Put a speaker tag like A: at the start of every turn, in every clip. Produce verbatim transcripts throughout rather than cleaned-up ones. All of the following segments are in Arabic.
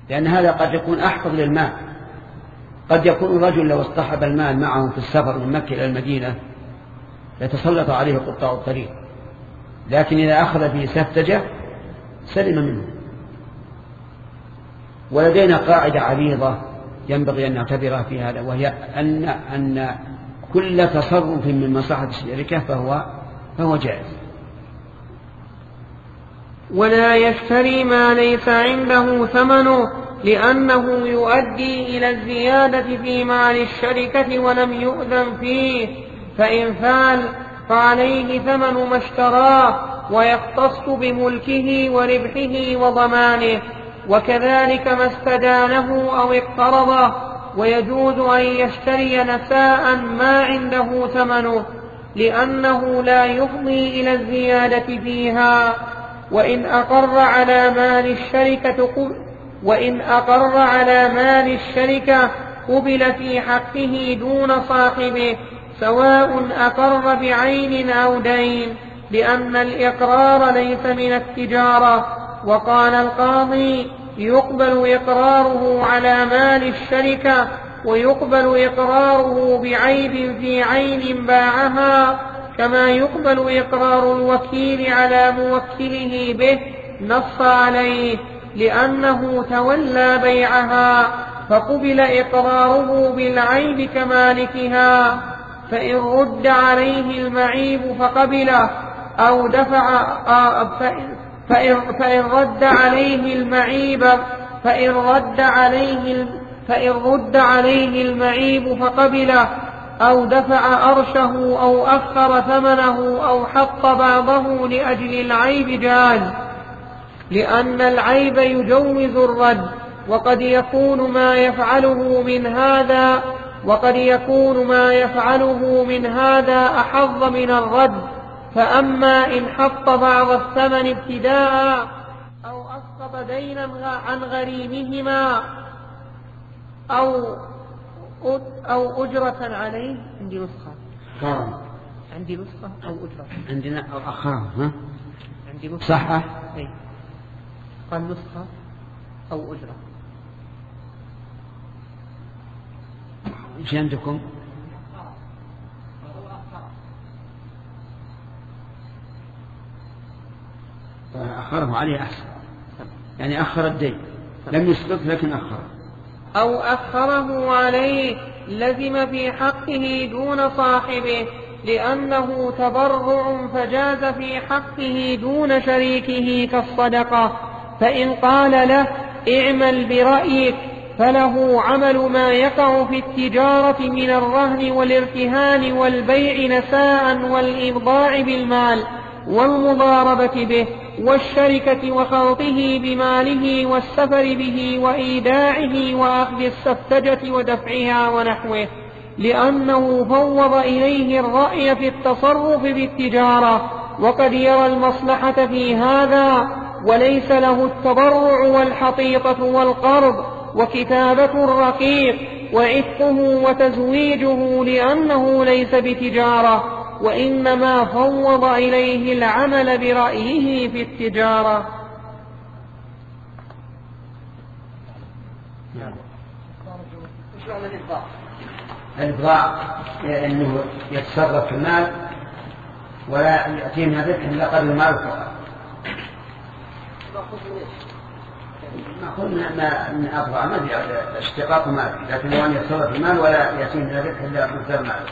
A: لأن هذا قد يكون أحفظ للمال. قد يكون الرجل لو اصطحب المال معه في السفر من مكة إلى المدينة يتسلط عليه قطاع الطريق، لكن إذا أخذ به سفتجة سلم منه. ولدينا قاعدة عريضة ينبغي أن نعتبرها في هذا، وهي أن أن كل تصرف من مصلحة الشركة فهو فهو جائز.
B: ولا يشتري ما ليس عنده ثمنه، لأنه يؤدي إلى الزيادة في مال الشركة ولم يؤذن فيه، فإن فعل فعليه ثمن ما اشتراه ويختص بملكه وربحه وضمانه، وكذلك ما استدانه أو اقترضه. ويجوز أن يشتري نساء ما عنده ثمنه، لأنه لا يفضي إلى الزيادة فيها. وإن أقر على مال الشركة وإن أقر على مال الشركة قبل في حقه دون صاحبه، سواء أقر بعين أو دين، لأن الإقرار ليس من التجارة. وقال القاضي: يقبل إقراره على مال الشركة، ويقبل إقراره بعيب في عين باعها، كما يقبل إقرار الوكيل على موكله به، نص عليه، لأنه تولى بيعها، فقبل إقراره بالعيب كمالكها. فإن رد عليه المعيب فقبله أو دفع فإن, فإن رد عليه المعيب فإن رد عليه فإن رد عليه المعيب فقبله أو دفع أرشه أو أخر ثمنه أو حط بعضه لأجل العيب جاز، لأن العيب يجوز الرد. وقد يكون ما يفعله من هذا وقد يكون ما يفعله من هذا أحظ من الرد. فأما إن حط بعض الثمن ابتداء أو أسقط دينا عن غريمهما أو أو أجرة عليه. عندي نسخة عندي نسخة أو أجرة
A: عندنا أو أخاه ها
B: عندي نسخة
A: صح
B: أي قال نسخة أو أجرة.
A: إيش عندكم؟ أخره عليه أحسن، يعني أخر الدين، لم يسبق لكن أخر.
B: أو أخره عليه لزم في حقه دون صاحبه، لأنه تبرع فجاز في حقه دون شريكه كالصدقة. فإن قال له: اعمل برأيك، فله عمل ما يقع في التجارة من الرهن والارتهان والبيع نساء والإبضاع بالمال والمضاربة به والشركة وخلطه بماله والسفر به وإيداعه وأخذ السفتجة ودفعها ونحوه، لأنه فوض إليه الرأي في التصرف بالتجارة، وقد يرى المصلحة في هذا، وليس له التبرع والحطيطة والقرض وكتابة الرقيق وعتقه وتزويجه، لأنه ليس بتجارة، وإنما فوض إليه العمل برأيه في التجارة.
A: الإبضاع أنه يتصرف في المال ولا يأتيه من ذلك إلا قدر المال فقط. ما قلنا من أبضاع ما في اشتقاق مال، لكن هو أن يتصرف في المال ولا يأتيه من ذلك إلا مقدار مال.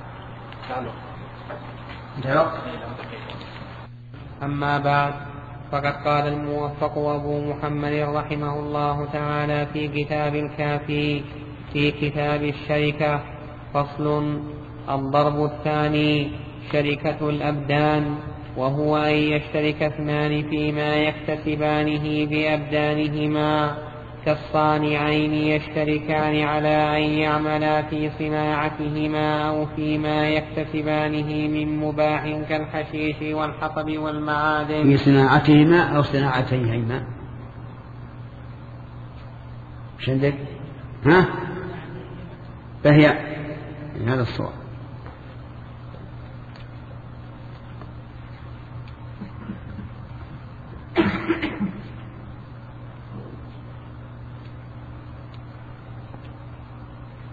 B: أما بعد، فقد قال الموفق أبو محمد رحمه الله تعالى في كتاب الكافي في كتاب الشركة: فصل. الضرب الثاني شركة الأبدان، وهو أن يشترك اثنان فيما يكتسبانه بأبدانهما، كالصانعين يشتركان على أن يعملا في صناعتهما أو فيما يكتسبانه من مباح كالحشيش والحطب والمعادن.
A: في صناعتهما أو صناعتيهما. مش عندك؟ ها؟ فهي هذا الصواب.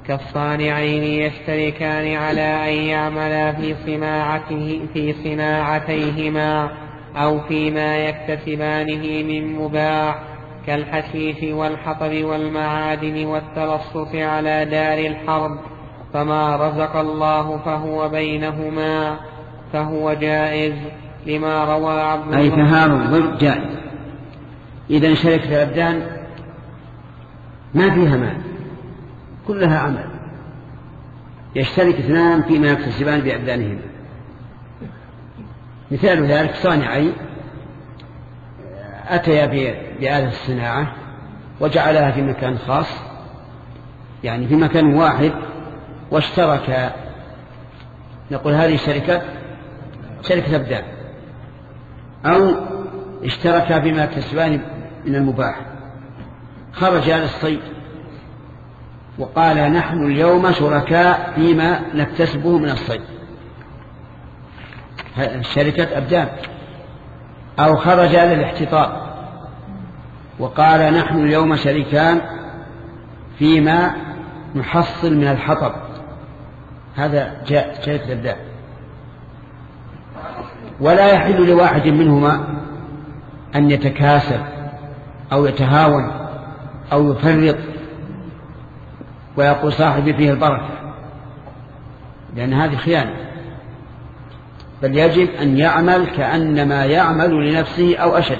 B: كالصانعين يشتركان على أن يعملا في صناعته في صناعتيهما أو فيما يكتسبانه من مباح كالحشيش والحطب والمعادن والتلصص على دار الحرب، فما رزق الله فهو بينهما فهو جائز، لما روى عبد الله.
A: أي تهاون ضد جائز. إذا شركة الأبدان ما فيها مال، كلها عمل، يشترك اثنان فيما يكتسبان بأبدانهما. مثال ذلك صانعي أتيا بآلة الصناعة وجعلها في مكان خاص، يعني في مكان واحد، واشترك، نقول هذه شركة شركة أبدان، أو اشترك فيما يكتسبان من المباح. خرج على الصيد وقال نحن اليوم شركاء فيما نكتسبه من الصيد، شركة أبدان. أو خرج على الاحتطاب وقال نحن اليوم شريكان فيما نحصل من الحطب، هذا جاء شركة أبدان. ولا يحل لواحد منهما أن يتكاسل أو يتهاون أو يفرط ويقول صاحبي فيه البركة، لأن هذه خيانة، بل يجب أن يعمل كأنما يعمل لنفسه أو أشد.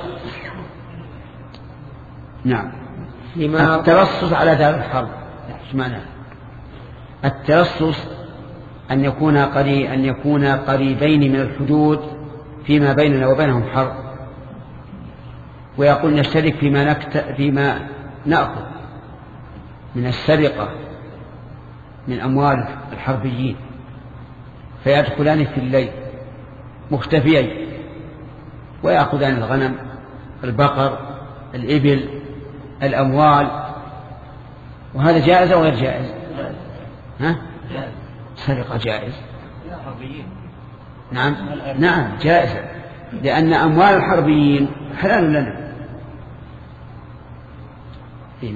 A: نعم. الترصص على دار الحرب، ايش معناه؟ الترصص أن يكون قريب أن يكون قريبين من الحدود فيما بيننا وبينهم حرب، ويقول نشترك فيما نكت... فيما نأخذ من السرقة من أموال الحربيين، فيدخلان في الليل مختفيين ويأخذان الغنم، البقر، الإبل، الأموال. وهذا جائز أو غير جائز؟ ها؟ سرقة جائز. نعم نعم جائزة، لأن أموال الحربيين حلال لنا. هنا.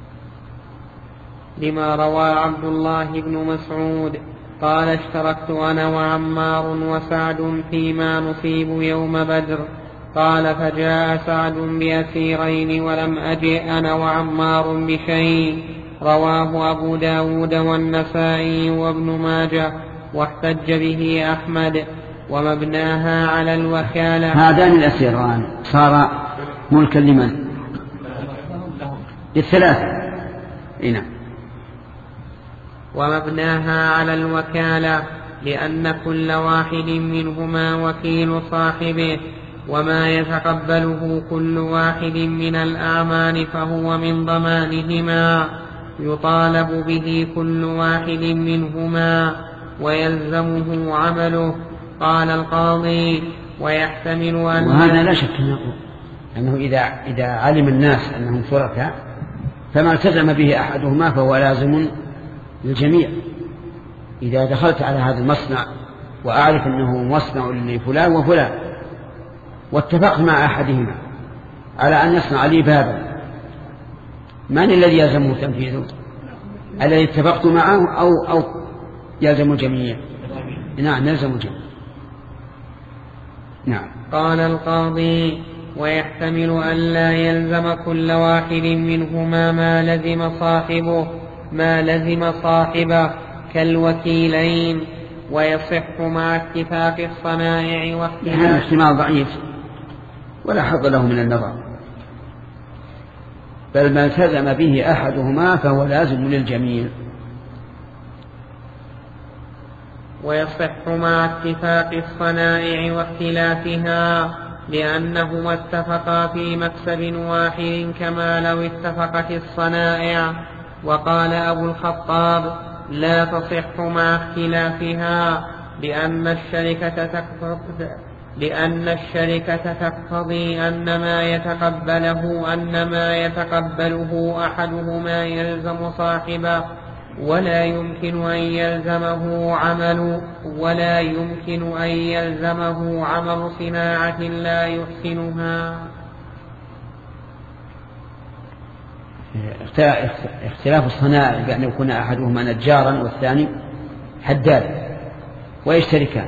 B: لما روى عبد الله بن مسعود قال اشتركت أنا وعمار وسعد فيما نصيب يوم بدر، قال فجاء سعد بأسيرين ولم أجئ أنا وعمار بشيء، رواه أبو داود والنسائي وابن ماجه، واحتج به أحمد. ومبناها على الوكالة.
A: هذان الأسيران صار ملكا لمن؟ للثلاثة. إيه.
B: ومبناها على الوكالة لأن كل واحد منهما وكيل صاحبه، وما يتقبله كل واحد من الأعمال فهو من ضمانهما، يطالب به كل واحد منهما ويلزمه عمله. قال القاضي ويحتمل أن،
A: وهذا لا شك أنه إذا, إذا علم الناس أنهم شركاء فما التزم به أحدهما فهو لازم للجميع. إذا دخلت على هذا المصنع وأعرف أنه مصنع لفلان وفلان واتفقت مع أحدهما على أن يصنع لي بابا، من الذي يلزمه تنفيذه؟ الذي اتفقت معه أو, أو يلزم الجميع؟ نعم يلزم الجميع. نعم.
B: قال القاضي ويحتمل أن لا يلزم كل واحد منهما ما لزم صاحبه ما لزم صاحبه كالوكيلين، ويصح مع اتفاق الصنائع واختلاف.
A: هذا احتمال ضعيف ولا حظ له من النظر، بل ما التزم به أحدهما فهو لازم للجميع.
B: ويصح مع اتفاق الصنائع واختلافها لأنهما اتفقا في مكسب واحد كما لو اتفقت الصنائع. وقال أبو الخطاب لا تصح مع اختلافها لأن الشركة تقتضي لأن الشركة تقتضي أن ما يتقبله أن ما يتقبله أحدهما يلزم صاحبه، ولا يمكن أن يلزمه عمل ولا يمكن أن يلزمه عمل صناعة لا يحسنها.
A: اختلاف الصنائع بأن يكون أحدهما نجارا والثاني حدادا ويشتركان.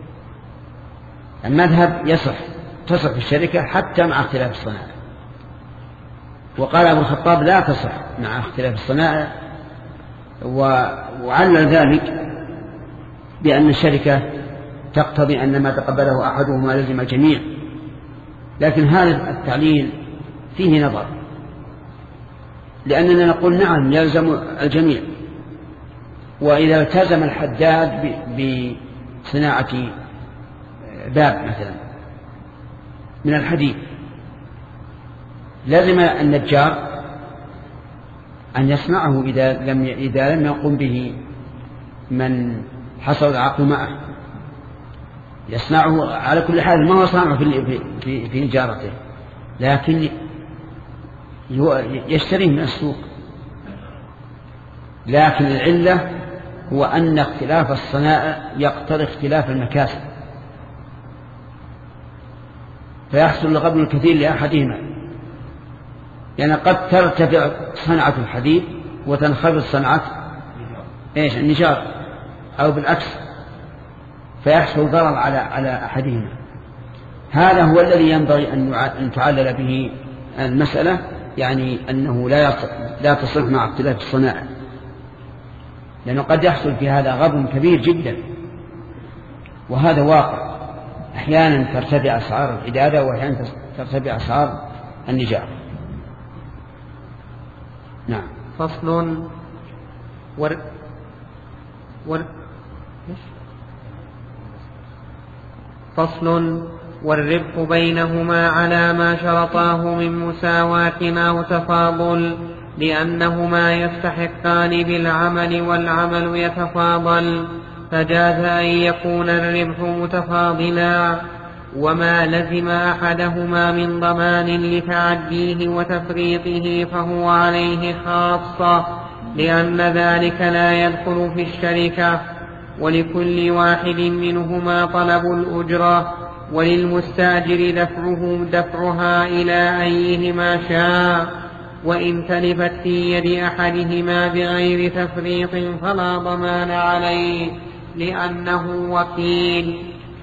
A: المذهب يصح تصح الشركة حتى مع اختلاف الصنائع. وقال أبو الخطاب لا تصح مع اختلاف الصنائع، وعلل ذلك بأن الشركة تقتضي أن ما تقبله أحدهما لزم الجميع، لكن هذا التعليل فيه نظر، لأننا نقول نعم يلزم الجميع. وإذا التزم الحداد بصناعة باب مثلا من الحديد لازم النجار أن يصنعه إذا لم إذا لم يقم به من حصل العقد معه، يصنعه على كل حال، ما هو صانعه في في في نجارته، لكن يشتريه من السوق. لكن العلة هو أن اختلاف الصنائع يقتضي اختلاف المكاسب، فيحصل الغبن الكثير لأحدهما، يعني قد ترتفع صنعة الحديد وتنخفض صنعة ايش النجار، أو بالعكس، فيحصل ضرر على على أحدهما. هذا هو الذي ينبغي أن تعلل به المسألة، يعني أنه لا لا تصح مع اختلاف الصنائع، لأنه قد يحصل في هذا غبن كبير جدا، وهذا واقع. أحيانا ترتفع أسعار الحدادة وأحيانا ترتفع أسعار النجار. نعم.
B: فصل ور ور فصل والربح بينهما على ما شرطاه من مساواة أو تفاضل، لأنهما يستحقان بالعمل والعمل يتفاضل، فجاز أن يكون الربح متفاضلا، وما لزم أحدهما من ضمان لتعديه وتفريطه فهو عليه خاصة، لأن ذلك لا يدخل في الشركة، ولكل واحد منهما طلب الأجرة، وللمستاجر دفعه دفعها إلى أيهما شاء، وإن تلفت في يد أحدهما بغير تفريط فلا ضمان عليه لأنه وكيل.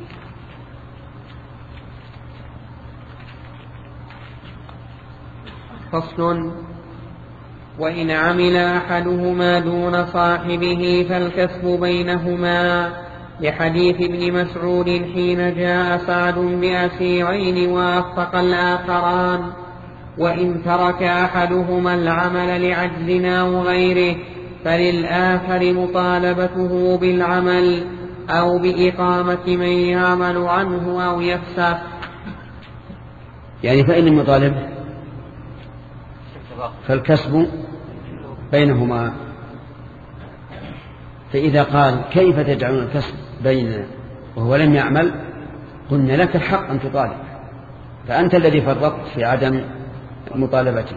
B: فصل وإن عمل أحدهما دون صاحبه فالكسب بينهما، لحديث ابن مسعود حين جاء سعد بأسيرين وأخفق الآخران، وإن ترك أحدهما العمل لعجز أو غيره فللآخر مطالبته بالعمل أو بإقامة من يعمل عنه أو يفسخ.
A: يعني فإن المطالب فالكسب بينهما. فإذا قال كيف تجعلون الكسب بيننا وهو لم يعمل، قلنا لك الحق أن تطالب، فأنت الذي فرطت في عدم مطالبته.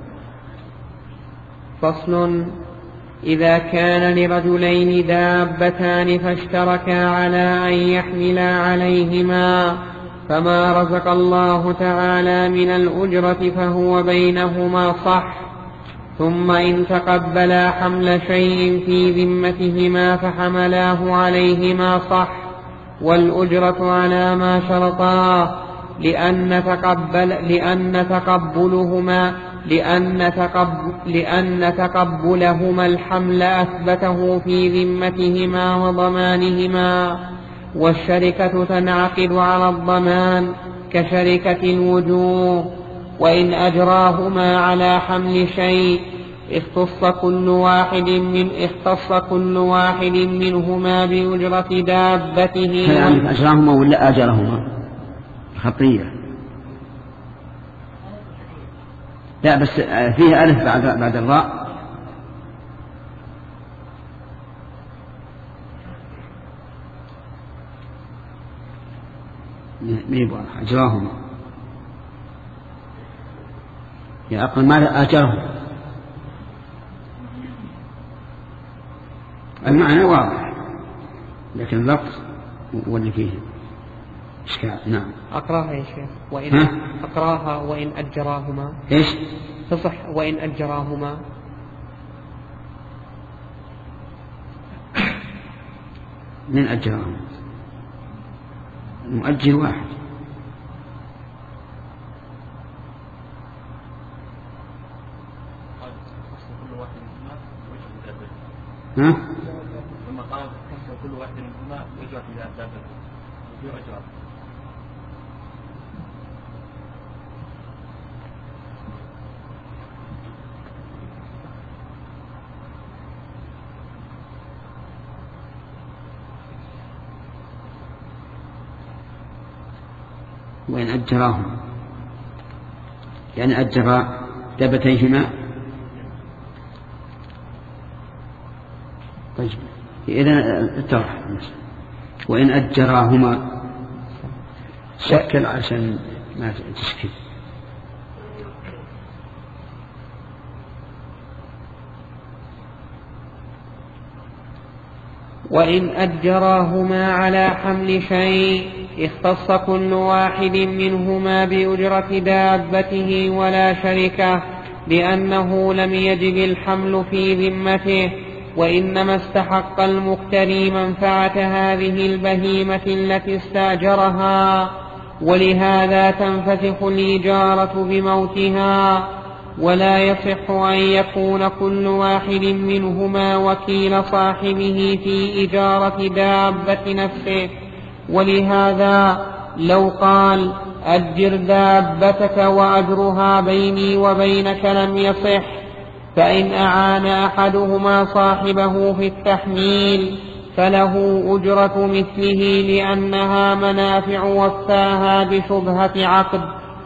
B: فصل إذا كان لرجلين دابتان فاشتركا على أن يحملا عليهما، فما رزق الله تعالى من الأجرة فهو بينهما صح، ثم إن تقبلا حمل شيء في ذمتهما فحملاه عليهما صح، والأجرة على ما شرطاه، لأن تقبل لأن تقبلهما لأن, تقبل لأن تقبلهما الحمل أثبته في ذمتهما وضمانهما، والشركة تنعقد على الضمان كشركة الوجوه. وإن أجراهما على حمل شيء اختص كل واحد من اختص كل واحد منهما بأجرة دابته.
A: يعني أجراهما ولا أجرهما خطية؟ لا بس فيها ألف بعد بعد الراء. ميبوا أجراهما، يا أقل ما أجرهم. المعنى واضح لكن اللفظ هو اللي فيه إشكال. نعم.
B: أقراها يا شيخ. وإن أقراها وإن أجراهما.
A: إيش؟
B: تصح وإن أجراهما؟
A: من أجراهما؟ المؤجر واحد. ها؟
C: ثم قال كل واحد منهما يجرى في دابته يؤجر.
A: وإن أجراهما يعني أجرا دابتيهما. طيب إذن الترح وإن أجراهما شكل عشان ما تشكل.
B: وإن أجراهما على حمل شيء اختص كل واحد منهما بأجرة دابته ولا شركة، لأنه لم يجب الحمل في ذمته، وإنما استحق المقتري منفعة هذه البهيمة التي استأجرها، ولهذا تنفسخ الإجارة بموتها. ولا يصح أن يكون كل واحد منهما وكيل صاحبه في إجارة دابة نفسه، ولهذا لو قال أجر دابتك وأجرها بيني وبينك لم يصح، فإن أعان أحدهما صاحبه في التحميل فله أجرة مثله، لأنها منافع وفاها بشبهة عقد.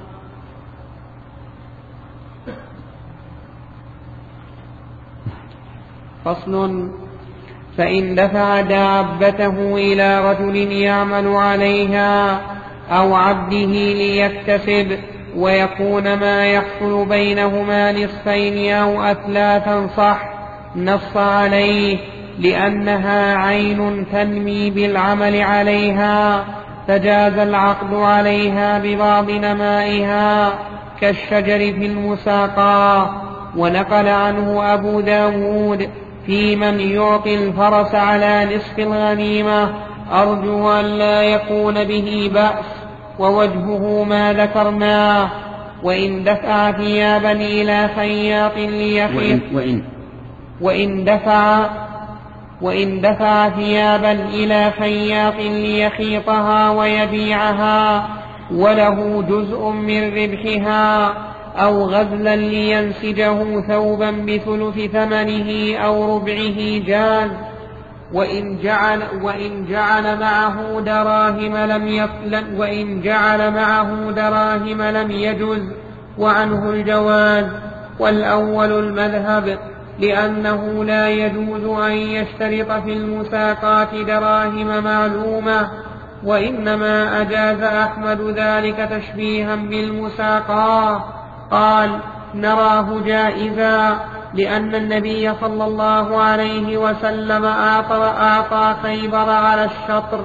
B: فصل: فإن دفع دابته إلى رجل يعمل عليها أو عبده ليكتسب ويكون ما يحصل بينهما نصفين أو أثلاثا صح، نص عليه، لأنها عين تنمي بالعمل عليها، فجاز العقد عليها ببعض نمائها كالشجر في المساقى. ونقل عنه أبو داود في من يعطي الفرس على نصف الغنيمة، أرجو أن لا يكون به بأس، ووجهه ما ذكرناه. وإن دفع ثيابا إلى خياط ليخيط
A: وإن,
B: وإن دفع وإن دفع ثيابا إلى خياط ليخيطها ويبيعها وله جزء من ربحها، أو غزلا لينسجه ثوبا بثلث ثمنه أو ربعه جاز. وإن جعل, وإن جعل معه دراهم لم يطلن وإن جعل معه دراهم لم يجز، وعنه الجواز. والأول المذهب، لأنه لا يجوز أن يشترط في المساقات دراهم معلومة، وإنما أجاز أحمد ذلك تشبيها بالمساقاة. قال: نراه جائزا، لأن النبي صلى الله عليه وسلم أعطى خيبر على الشطر.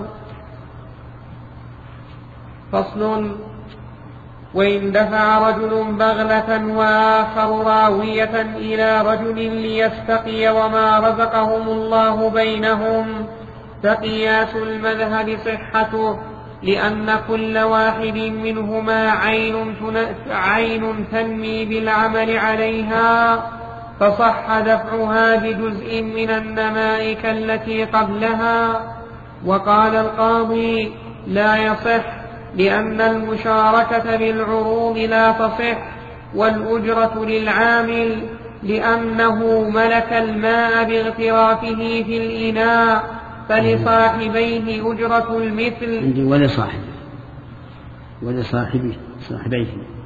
B: فصل: وإن دفع رجل بغلة وآخر راوية إلى رجل ليستقي وما رزقهم الله بينهم، فقياس المذهب صحته، لأن كل واحد منهما عين, عين تنمي بالعمل عليها، فصح دفعها بجزء من النماء كالتي قبلها. وقال القاضي: لا يصح، لأن المشاركة بالعروض لا تصح، والأجرة للعامل، لأنه ملك الماء باغترافه في الإناء، فلصاحبيه أجرة المثل.
A: ولصاحبه ولصاحبه صاحبيه.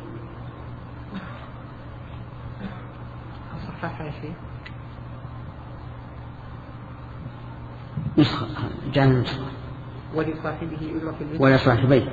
B: صححها شيء
A: نسخة جعل نسخة
B: ولصاحبه أجرة المثل
A: ولصاحبيه.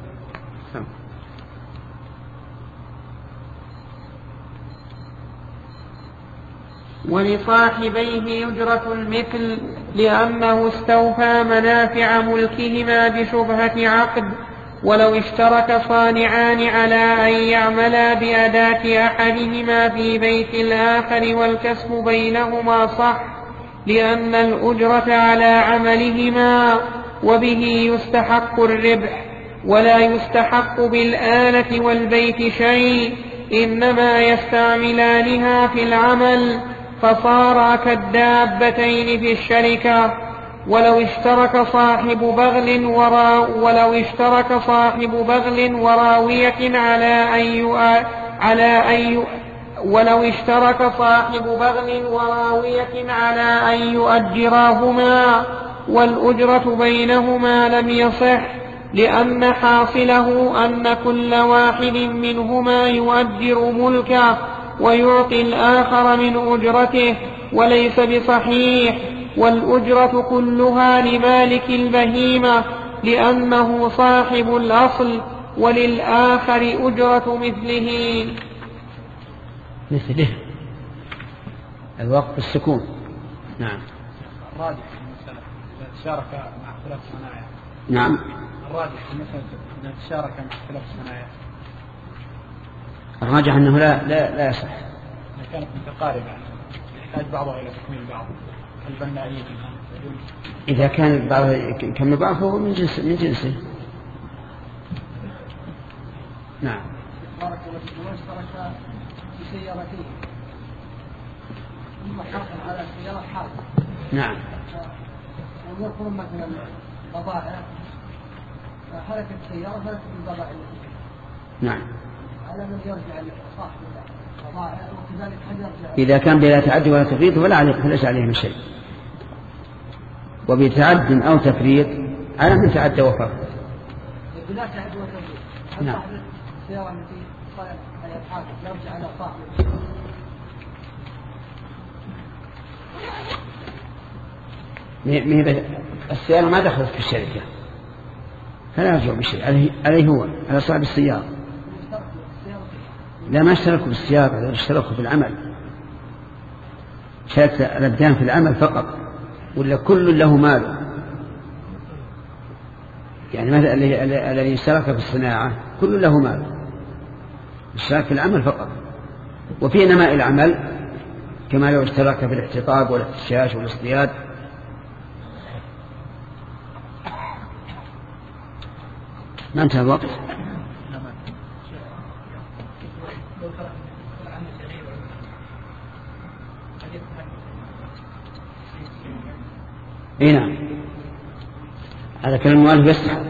B: ولصاحبيه أجرة المثل، لأنه استوفى منافع ملكهما بشبهة عقد، ولو اشترك صانعان على أن يعملا بأداة أحدهما في بيت الآخر والكسب بينهما صح، لأن الأجرة على عملهما، وبه يستحق الربح، ولا يستحق بالآلة والبيت شيء، إنما يستعملانها في العمل، فصارا كالدابتين في الشركة. ولو اشترك صاحب بغل ورا ولو اشترك صاحب بغل وراوية على أن يؤ... على أن يؤ... ولو اشترك صاحب بغل وراوية على أن يؤجراهما والأجرة بينهما لم يصح، لأن حاصله أن كل واحد منهما يؤجر ملكه ويعطي الآخر من أجرته، وليس بصحيح، والأجرة كلها لمالك البهيمة لأنه صاحب الأصل، وللآخر أجرة مثله.
A: مثله الوقف السكون. نعم.
D: الراجح في المسألة إذا تشارك مع اختلاف صنايع.
A: نعم.
D: الراجح في المسألة إذا تشارك مع اختلاف صنايع.
A: الراجح أنه لا لا لا يصح.
D: إذا كانت متقاربة يحتاج بعضها إلى تكميل بعض. البنائية
A: إذا كان بعض كم بعض فهو من جنس من جنسه. نعم.
D: اشترك في سيارته ثم حصل على سيارة حادث.
A: نعم.
D: وليكن مثلا بضائع فحركت السيارة هلكت البضائع.
A: نعم.
D: على من يرجع لصاحب البضائع وكذلك هل يرجع.
A: إذا كان بلا تعدي ولا تفريط فلا عليه فليس عليه من شيء. وبتعد أو تفريط على من تعدى وفرط.
D: بلا تعدي وتفريط.
A: نعم.
D: السيارة التي صارت على الحادث يرجع على صاحب.
A: السيارة ما دخلت في الشركة فلا يرجع بشيء عليه, عليه هو على صاحب السيارة. لا ما اشتركوا بالسيارة، اشتركوا في العمل، شارك الأبدان في العمل فقط، ولا كل له مال. يعني مثلا الذي اشترك في الصناعة كل له مال، اشترك في العمل فقط. وفي نماء العمل كما لو اشترك في الاحتطاب والاحتشاش والاصطياد. ما انتهى الوقت. اي نعم، هذا كلام المؤلف يستحق.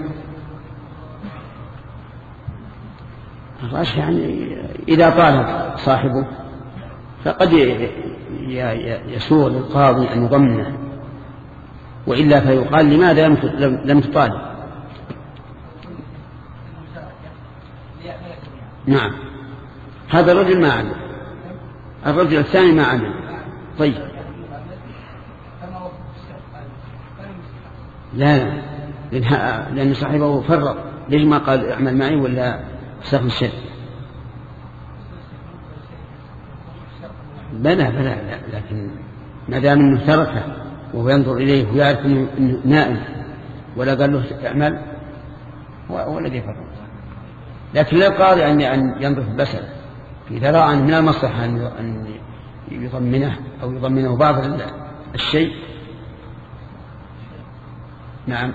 A: الراجح يعني إذا طالب صاحبه فقد يسوغ للقاضي أن يضمنه، وإلا فيقال لماذا لم تطالب. نعم، هذا الرجل ما عمل، الرجل الثاني ما عمل. طيب لا لا، لأن صاحبه فرط. ليش ما قال اعمل معي ولا استخدم الشيء؟ بلى بلى لا، لكن ما دام انه تركه وهو ينظر اليه ويعرف انه نائم ولا قال له اعمل هو الذي فرط. لكن لا القاضي ان ينظر في المسألة اذا راى من المصلحة ان يضمنه او يضمنه بعض الشيء. نعم.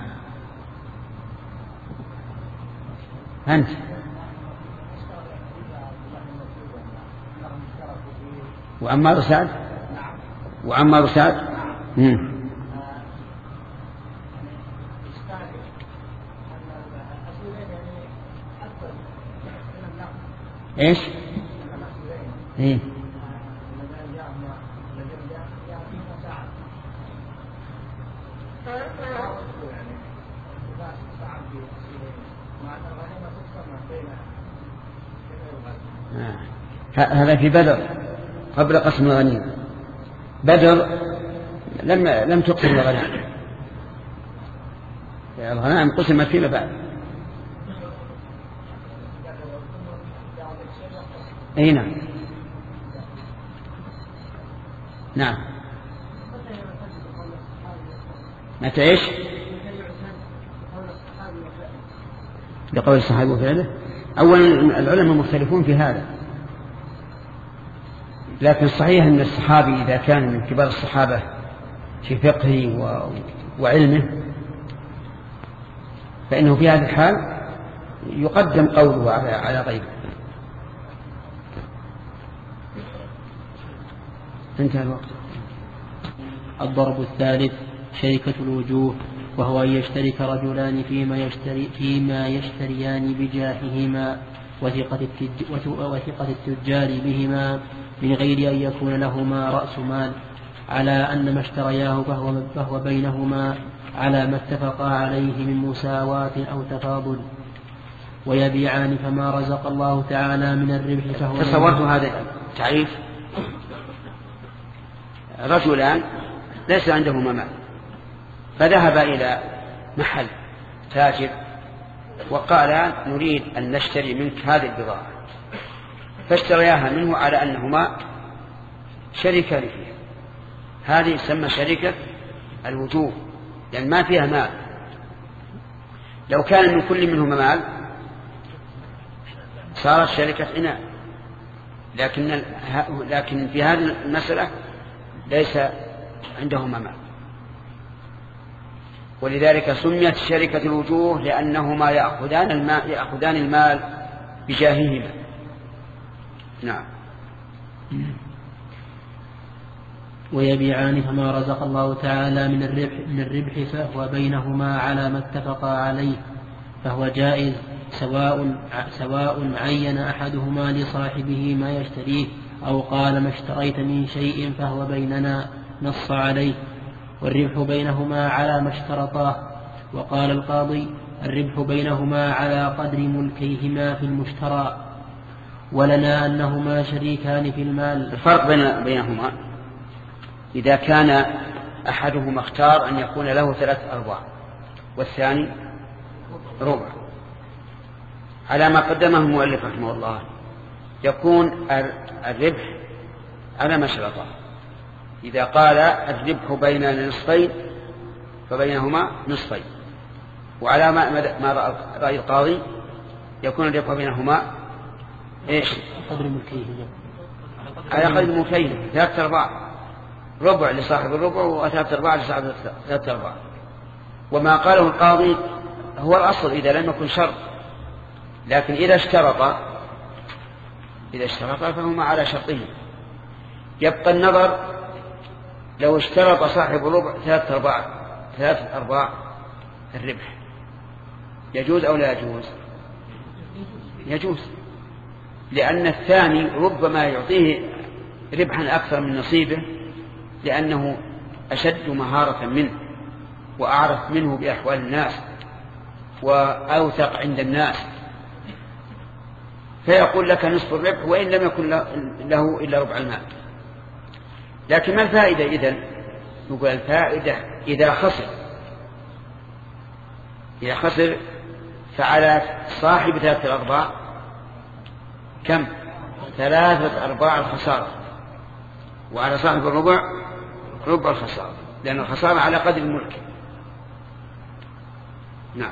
A: أنت وعمار سعد وعمار سعد مم. ايش ايه هذا في بدر قبل قسم الغنيمة. بدر لم لم تقسم الغنائم، الغنائم قسمت فيما بعد. اي نعم. نعم. متى ايش؟ بقول الصحابي وفعله. أولا العلماء مختلفون في هذا، لكن الصحيح أن الصحابي إذا كان من كبار الصحابة في فقهه وعلمه فإنه في هذا الحال يقدم قوله على غيره. انتهى الوقت.
E: الضرب الثالث شركة الوجوه، وهو أن يشترك رجلان فيما, يشتري فيما يشتريان بجاههما وثقة, التج وثقة التجار بهما من غير أن يكون لهما رأس مال، على أن ما اشترياه فهو, فهو بينهما على ما اتفقا عليه من مساواة أو تفاضل، ويبيعان فما رزق الله تعالى من الربح فهو.
A: تصورت هذا التعريف: رجلان ليس عندهما مال فذهب إلى محل تاجر وقال: نريد أن نشتري منك هذه البضاعة، فاشترياها منه على أنهما شريكان فيها. هذه تسمى شركة الوجوه، لأن ما فيها مال. لو كان من كل منهما مال صارت شركة عناء، لكن لكن في هذه المسألة ليس عندهما مال، ولذلك سميت شركة الوجوه لأنهما يأخذان المال, يأخذان المال بجاههما. نعم.
E: ويبيعان فما رزق الله تعالى من الربح, من الربح فهو بينهما على ما اتفقا عليه، فهو جائز، سواء, سواء عين أحدهما لصاحبه ما يشتريه أو قال: ما اشتريت من شيء فهو بيننا، نص عليه، والربح بينهما على ما اشترطاه. وقال القاضي: الربح بينهما على قدر ملكيهما في المشترى، ولنا أنهما شريكان في المال.
A: الفرق بين بينهما إذا كان أحدهما اختار أن يكون له ثلاث أرباع والثاني ربع، على ما قدمه المؤلف رحمه الله يكون الربح على ما شرطه. إذا قال الربح بين نصفين فبينهما نصفين، وعلى ما رأي القاضي يكون الربح بينهما إيش؟
E: قدر ملكيه،
A: على قدر ملكيه، ثلاثة أرباع، ربع لصاحب الربع وثلاثة أرباع لصاحب ثلاثة أرباع. وما قاله القاضي هو الأصل إذا لم يكن شرط، لكن إذا اشترط إذا اشترط فهما على شرطه. يبقى النظر لو اشترط صاحب الربع ثلاثة أرباع ثلاثة أرباع الربح، يجوز أو لا يجوز؟ يجوز، لأن الثاني ربما يعطيه ربحا أكثر من نصيبه، لأنه أشد مهارة منه وأعرف منه بأحوال الناس وأوثق عند الناس، فيقول لك نصف الربح وإن لم يكن له إلا ربع المال. لكن ما الفائدة إذن؟ يقول الفائدة إذا خسر إذا خسر فعلى صاحب ثلاثة أرباع كم؟ ثلاثة أرباع الخسارة، وعلى صاحب الربع ربع الخسارة، لأن الخسارة على قدر الملك. نعم.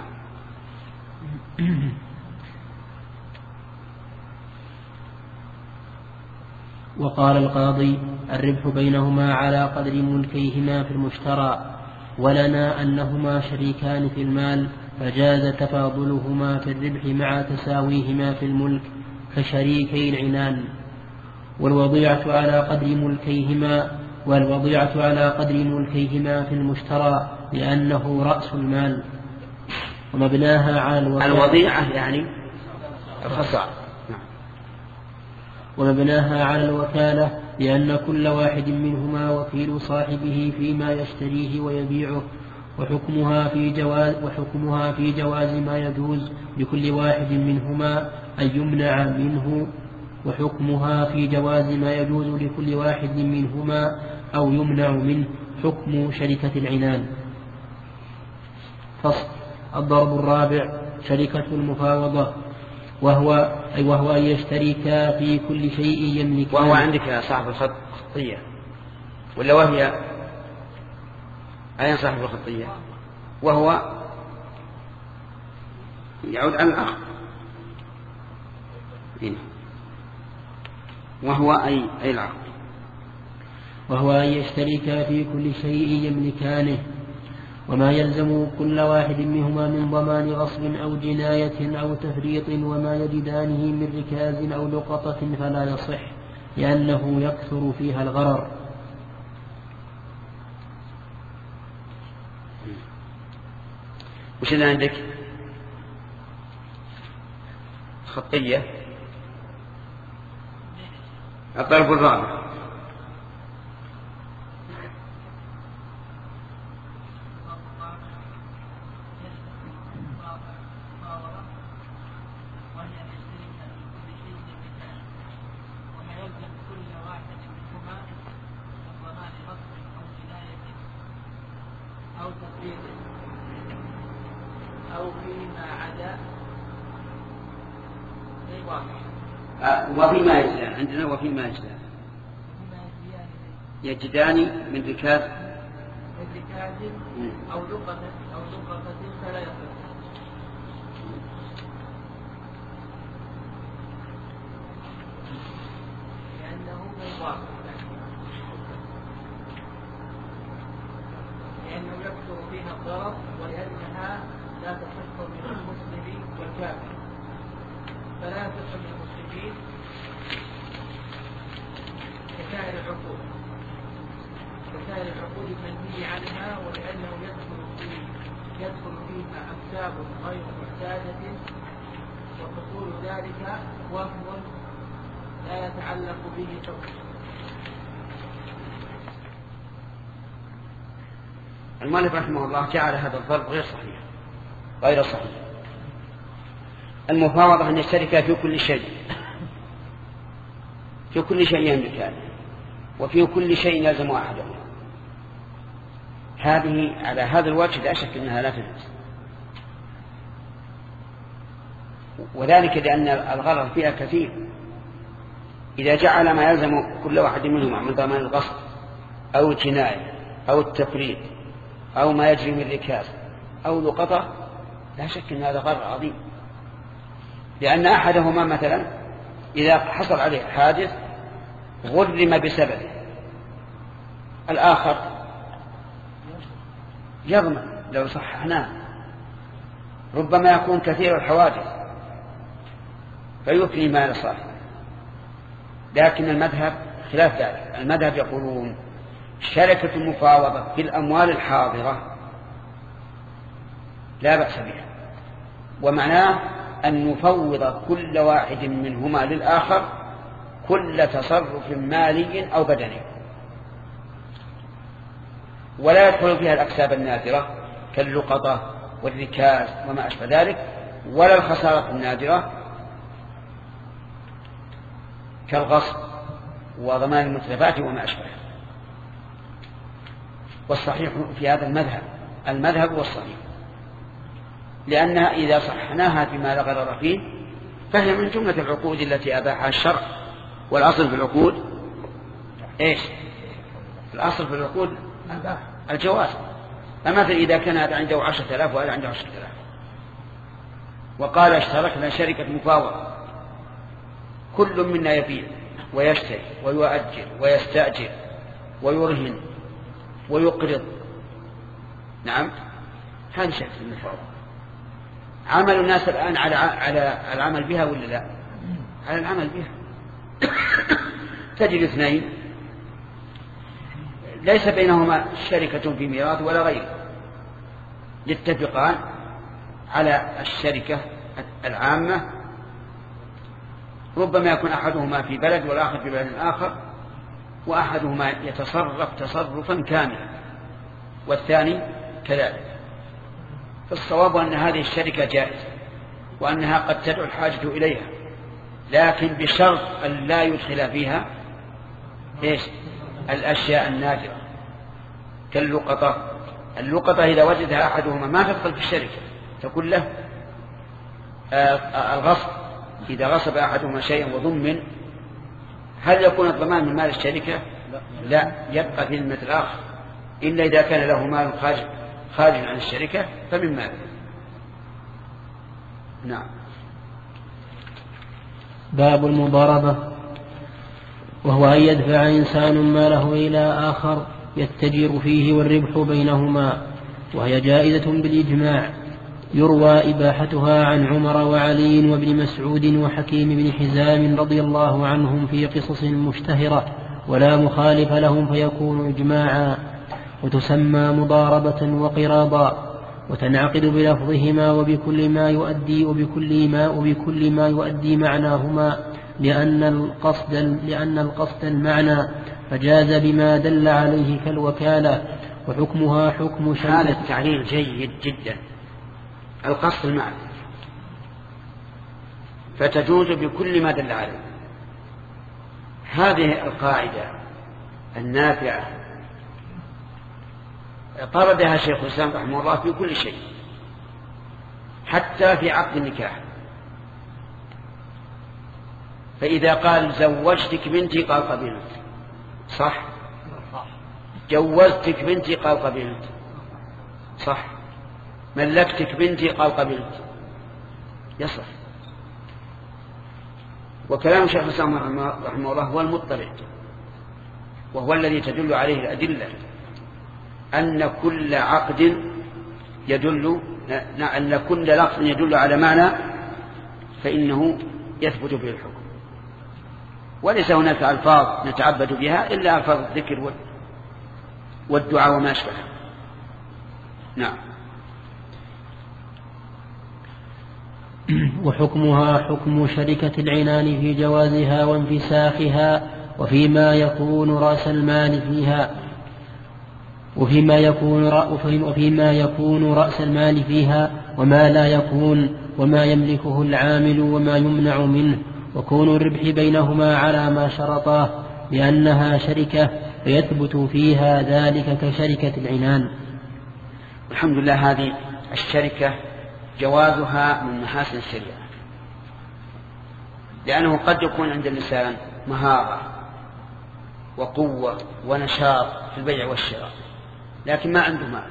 E: وقال القاضي: الربح بينهما على قدر ملكيهما في المشترى، ولنا أنهما شريكان في المال، فجاز تفاضلهما في الربح مع تساويهما في الملك كشريكي العنان. والوضيعة على قدر ملكيهما والوضيعة على قدر ملكيهما في المشترى لأنه رأس المال، ومبناها على
A: الوضيعة يعني الخسارة،
E: ومبناها على الوكالة لأن كل واحد منهما وكيل صاحبه فيما يشتريه ويبيعه، وحكمها في جواز وحكمها في جواز ما يجوز لكل واحد منهما أن يمنع منه وحكمها في جواز ما يجوز لكل واحد منهما أو يمنع منه حكم شركة العنان. فصل. الضرب الرابع شركة المفاوضة، وهو أي وهو أن يشتركا في كل شيء يملكه.
A: وهو عندك يا صاحب الخطية ولا وهي أين صاحب الخطية؟ وهو يعود على العقد. هنا وهو أي أي العقد
E: وهو أن يشتركا في كل شيء يملكانه، وما يلزم كل واحد منهما من ضمان غصب أو جناية أو تفريط وما يجدانه من ركاز أو لقطة فلا يصح، لأنه يكثر فيها الغرر.
A: وش اللي عندك؟ خطية الطرف الرابع. وفيما يجزى عندنا وفيما يجزى يجدان من ركاز
C: من ركاز أو لقطة أو لقطة فلا يصح، لأنه مضاف، لأنه يكثر فيها الضرر، ولأنها لا تصح من المسلم والكافر، فلا تصح من المسلمين كسائر العقود كسائر العقود المنهي عنها، ولأنه يدخل فيه يدخل فيها أكساب غير محتاجة، وحصول ذلك وهم لا يتعلق به حكم.
A: المؤلف رحمه الله جعل هذا الضرب غير صحيح غير صحيح. المفاوضة أن يشترك في كل شيء في كل شيء يملكان، وفي كل شيء يلزم أحدهم. هذه على هذا الوجه لا شك أنها لا تجوز، وذلك لأن الغرر فيها كثير. إذا جعل ما يلزم كل واحد منهما من ضمان الغصب أو الجناية أو التفريط أو ما يجري من ركاز أو لقطة، لا شك أن هذا غرر عظيم، لأن أحدهما مثلا إذا حصل عليه حادث غرم بسببه، الآخر يضمن لو صححناه، ربما يكون كثير الحوادث فيفني مال صاحبه. لكن المذهب خلاف ذلك، المذهب يقولون شركة المفاوضة في الأموال الحاضرة لا بأس بها، ومعناه أن نفوض كل واحد منهما للآخر كل تصرف مالي أو بدني، ولا يدخل فيها الأكساب النادرة كاللقطة والركاز وما أشبه ذلك، ولا الخسارة النادرة كالغصب وضمان المتلفات وما أشبه. والصحيح في هذا المذهب المذهب والصحيح، لأنها إذا صحناها فيما لا غرر فيه فهي من جملة العقود التي أباحها الشرع. والأصل في العقود إيش؟ الأصل في العقود الجواز. فمثل إذا كان هذا عنده عشرة آلاف وهذا عنده عشرة آلاف وقال اشتركنا شركة مفاوضة، كل منا يبيع ويشتري ويؤجر ويستأجر ويرهن ويقرض، نعم هذه شركة المفاوضة. عمل الناس الآن على على العمل بها ولا لا؟ على العمل بها. تجد اثنين ليس بينهما شركة في ميراث ولا غيره، يتفقان على الشركة العامة، ربما يكون أحدهما في بلد والآخر في بلد آخر، وأحدهما يتصرف تصرفا كاملا والثاني كذلك. فالصواب أن هذه الشركة جائزة، وأنها قد تدعو الحاجة إليها، لكن بشرط أن لا يدخل فيها إيش؟ الأشياء النادرة كاللقطة. اللقطة إذا وجدها أحدهما ما تدخل في الشركة، تقول له الغصب. إذا غصب أحدهما شيئا وضمن، هل يكون الضمان من مال الشركة؟ لا، يبقى في ذمة الآخر، إلا إذا كان له مال خارج خارج عن الشركة فمن ماله. نعم.
E: باب المضاربة، وهو أن يدفع إنسان ماله إلى آخر يتجر فيه والربح بينهما، وهي جائزة بالإجماع. يروى إباحتها عن عمر وعلي وابن مسعود وحكيم بن حزام رضي الله عنهم في قصص مشتهرة ولا مخالف لهم فيكون إجماعا، وتسمى مضاربة وقراضا، وتنعقد بلفظهما وبكل ما يؤدي وبكل ما وبكل ما يؤدي معناهما، لأن القصد لأن القصد المعنى، فجاز بما دل عليه كالوكالة، وحكمها حكم شركة.
A: هذا التعليل جيد جدا، القصد المعنى، فتجوز بكل ما دل عليه. هذه القاعدة النافعة طردها شيخ الإسلام رحمه الله في كل شيء، حتى في عقد النكاح. فإذا قال زوجتك بنتي قال قبلت، صح؟ جوزتك بنتي قال قبلت، صح؟ ملكتك بنتي قال قبلت، يصح. وكلام شيخ الإسلام رحمه الله هو المضطرد، وهو الذي تدل عليه الأدلة أن كل عقد يدل أن كل لفظ يدل على معنى فإنه يثبت به الحكم، وليس هناك ألفاظ نتعبد بها إلا ألفاظ الذكر والدعاء وما أشبه. نعم.
E: وحكمها حكم شركة العنان في جوازها وانفساخها، وفيما يكون رأس المال فيها وفيما يكون وفيما يكون رأس المال فيها وما لا يكون، وما يملكه العامل وما يمنع منه، وكون الربح بينهما على ما شرطاه، لأنها شركة فيثبت فيها ذلك كشركة العنان.
A: الحمد لله. هذه الشركة جوازها من محاسن الشريعة، لأنه قد يكون عند الإنسان مهارة وقوة ونشاط في البيع والشراء، لكن ما عنده مال.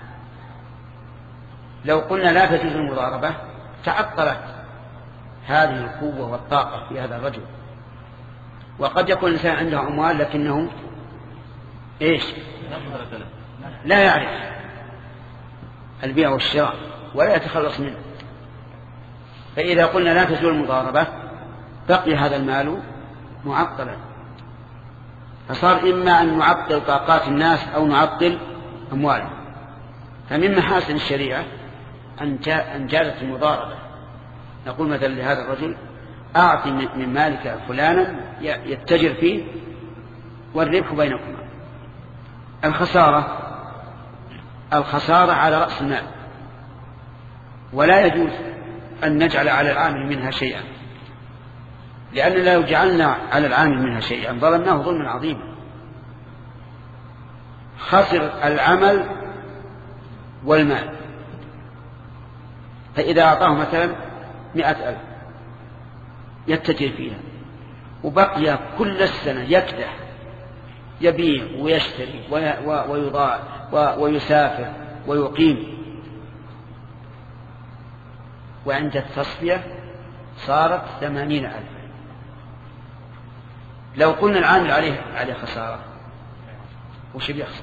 A: لو قلنا لا تجوز المضاربة تعطلت هذه القوة والطاقة في هذا الرجل. وقد يكون الإنسان عنده أموال لكنه إيش؟ لا يعرف البيع والشراء ولا يتخلص منه. فإذا قلنا لا تجوز المضاربة بقي هذا المال معطلا، فصار إما أن نعطل طاقات الناس أو نعطل أموالهم. فمن محاسن الشريعة أن جازت المضاربة. نقول مثلا لهذا الرجل أعطي من مالك فلانا يتجر فيه والربح بينكما. الخسارة الخسارة على رأس المال، ولا يجوز أن نجعل على العامل منها شيئا، لأن لو جعلنا على العامل منها شيئا ظلمناه ظلما عظيما. خسر العمل والمال. فإذا أعطاه مثلا مئة ألف يتجر فيها وبقي كل السنة يكدح يبيع ويشتري ويضاع ويسافر ويقيم، وعند التصفية صارت ثمانين ألف. لو قلنا العامل عليه عليه خسارة وش بيخسر؟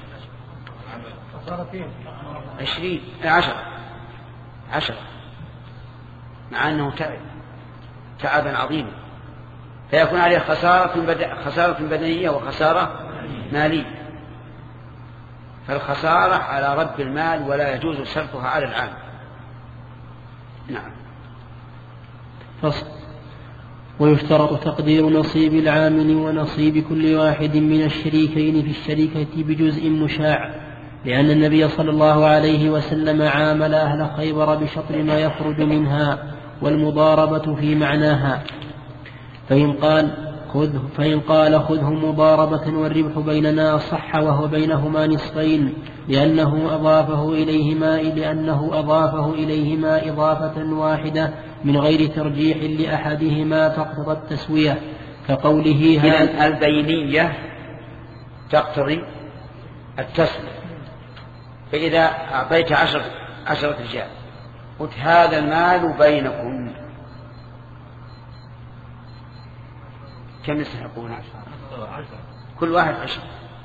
A: عشرين عشرة عشرة مع أنه تعب تعبا عظيما، فيكون عليه خسارة بد... خسارة بدنية وخسارة مالية. فالخسارة على رب المال ولا يجوز صرفها على العامل. نعم.
E: فصل. ويشترط تقدير نصيب العامل ونصيب كل واحد من الشريكين في الشركة بجزء مشاع، لأن النبي صلى الله عليه وسلم عامل أهل خيبر بشطر ما يخرج منها، والمضاربة في معناها. فإن قال خذ فإن قال خذه مضاربة والربح بيننا صح، وهو بينهما نصفين، لأنه أضافه إليهما لأنه أضافه إليهما إضافة واحدة من غير ترجيح لأحدهما تقتضى التسوية، كقوله
A: إذن البينية تقتضي التسوية. فإذا أعطيت عشر عشرة رجال قلت هذا المال بينكم كم يستحقون؟ كل واحد عشر.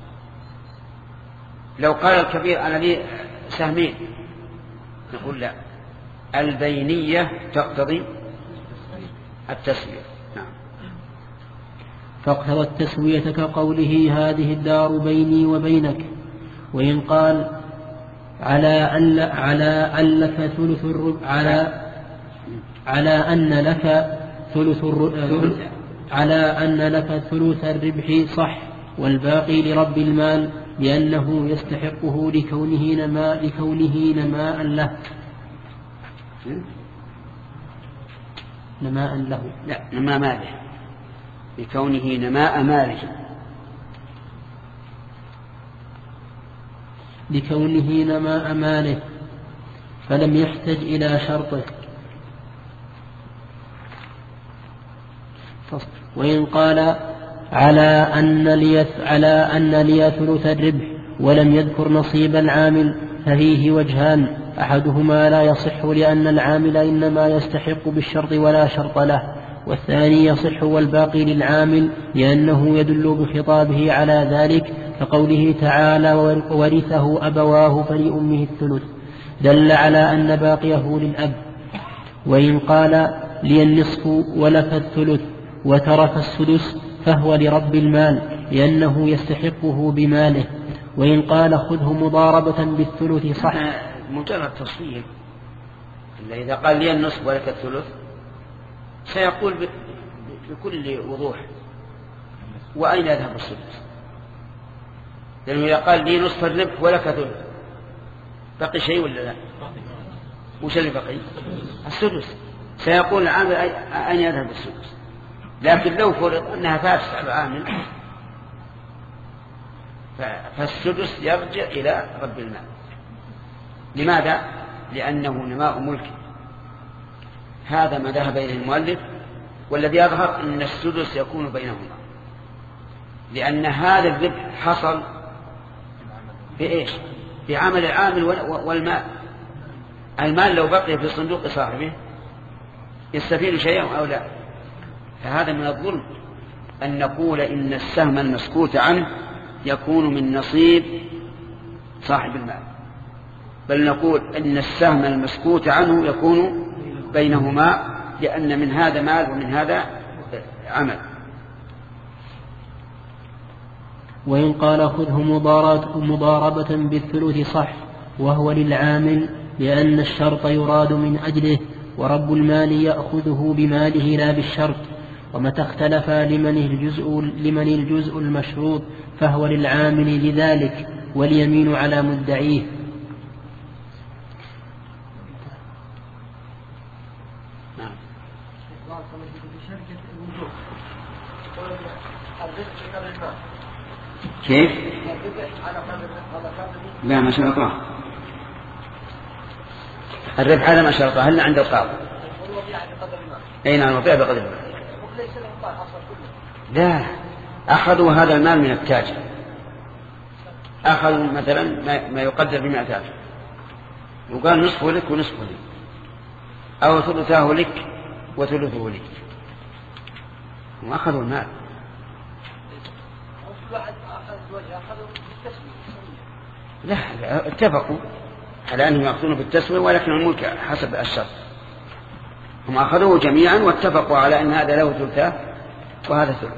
A: لو قال الكبير أنا لي سهمين نقول لا، البينية تقتضي التسوية. نعم.
E: فاقتضى التسوية كقوله هذه الدار بيني وبينك. وإن قال على أن على أن لك ثلث الربع على على أن لك ثلث الربع على أن لك ثلث الربح صح، والباقي لرب المال لأنه يستحقه لكونه نماء لكونه نماء له نماء له
A: لا نماء ماله لكونه نماء ماله
E: لكونه نماء ماله فلم يحتج إلى شرطه. وإن قال على أن لي على أن لي ثلث الربح ولم يذكر نصيب العامل ففيه وجهان، أحدهما لا يصح لأن العامل إنما يستحق بالشرط ولا شرط له، والثاني يصح والباقي للعامل لأنه يدل بخطابه على ذلك كقوله تعالى ورثه أبواه فلأمه الثلث، دل على أن باقيه للأب. وإن قال لي النصف ولك الثلث وترك السدس فهو لرب المال لأنه يستحقه بماله. وإن قال خذه مضاربة بالثلث صح.
A: مجرد تصوير، إذا قال لي النصف ولك الثلث سيقول بكل وضوح وأين يذهب السدس، لأنه إذا قال لي نصف الربح ولك ثلث بقي شيء ولا لا؟ وش اللي بقي؟ السدس. سيقول العامل أين يذهب السدس. لكن لو فرض أنها فاتت على العامل فالسدس يرجع إلى رب المال. لماذا؟ لأنه نماء ملك. هذا ما ذهب إليه المؤلف، والذي يظهر أن السدس يكون بينهما، لأن هذا الربح حصل بإيش؟ بعمل العامل والمال. المال لو بقي في صندوق صاحبه يستفيد شيئا أو لا. فهذا من الظلم أن نقول إن السهم المسكوت عنه يكون من نصيب صاحب المال، بل نقول إن السهم المسكوت عنه يكون بينهما، لأن من هذا مال ومن هذا عمل.
E: وإن قال خذه مضاربة بالثلث صح، وهو للعامل لأن الشرط يراد من أجله، ورب المال يأخذه بماله لا بالشرط. ومتى اختلف لمن الجزء, لمن الجزء المشروط فهو للعامل لذلك، واليمين على مدعيه.
A: كيف؟ لا ما شرطه الربح على ما شرطه هل عند القاضي. أي نعم الوضيع بقدر المال. لا، أخذوا هذا المال من التاجر، أخذوا مثلا ما يقدر بمئة ألف وقال نصفه لك ونصفه لك، أو ثلثاه لك وثلثه لك، وأخذوا المال. لا اتفقوا على أنهم يأخذونه بالتسوية، ولكن الملك حسب الشرط. هم أخذوه جميعا واتفقوا على أن هذا له ثلثاه وهذا ثلث.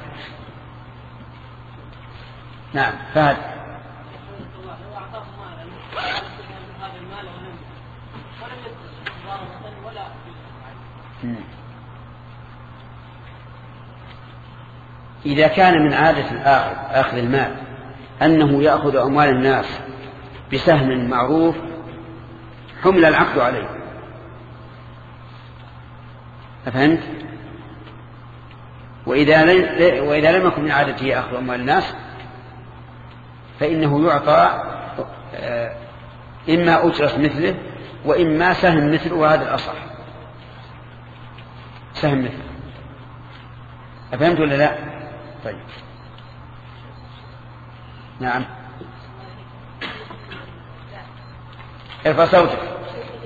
A: نعم. فهد إذا كان من عادة الآخذ أخذ المال أنه يأخذ أموال الناس بسهم معروف حمل العقد عليه، أفهمت؟ وإذا وإذا لم يكن من عادته أخذ أموال الناس فإنه يعطى إما أجرة مثله وإما سهم مثله، وهذا الأصح سهم مثله. أفهمت ولا لا؟ طيب. نعم. ارفع صوتك.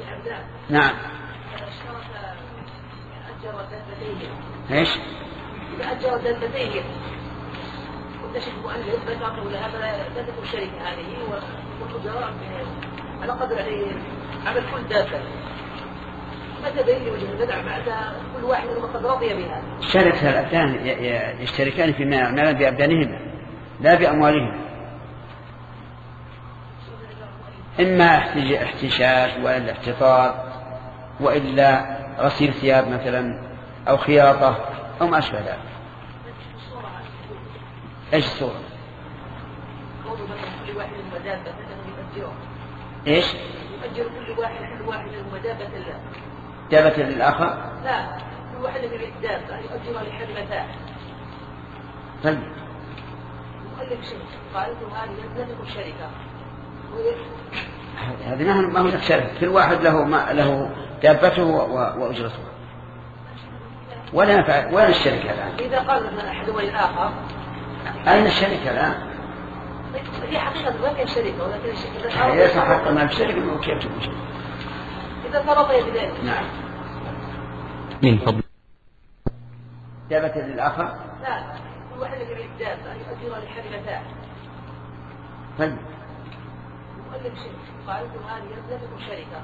A: نعم. ايش؟
C: فأجر دلتين وتشك مؤلف فتعطوا لها فلا تكون شركة هذه والقدرة على قدر عمل كل دابة. متى بين وجه البدع بعد كل واحد منهم قد رضي بها.
A: الشركتان يشتركان فيما يعملان بأبدانهما لا بأموالهما، إما احتشاش وإلا احتفاظ وإلا غسيل ثياب مثلا أو خياطة أو ما أشبه ذلك. إيش الصورة؟
C: كل واحد منهم دابة يؤجره.
A: إيش؟
C: يؤجر كل واحد كل واحد منهم دابة الله.
A: دابة للآخر؟
C: لا، كل واحد يريد دابة يؤجرها لحل متاع.
A: طيب.
C: مؤلف شيء قال هذه لم تكن شركة.
A: هذه ما هو شركة، كل واحد له ما له دابته وأجرته. ولا ينفع وين الشركة الآن؟
C: إذا قال مثلا أحدهما للآخر
A: أين الشركة الآن؟
C: هي حقيقة ما كان شركة ولكن الشركة
A: هي حق ما الشركة وكيف تكون شركة؟
C: إذا فرض بذلك.
A: نعم.
E: من فضل.
A: دابة للآخر؟
C: لا، كل واحد يريد دابة يؤجرها لحل متاع.
A: طيب.
C: مؤلف شيء قال هذه لم تكن شركة.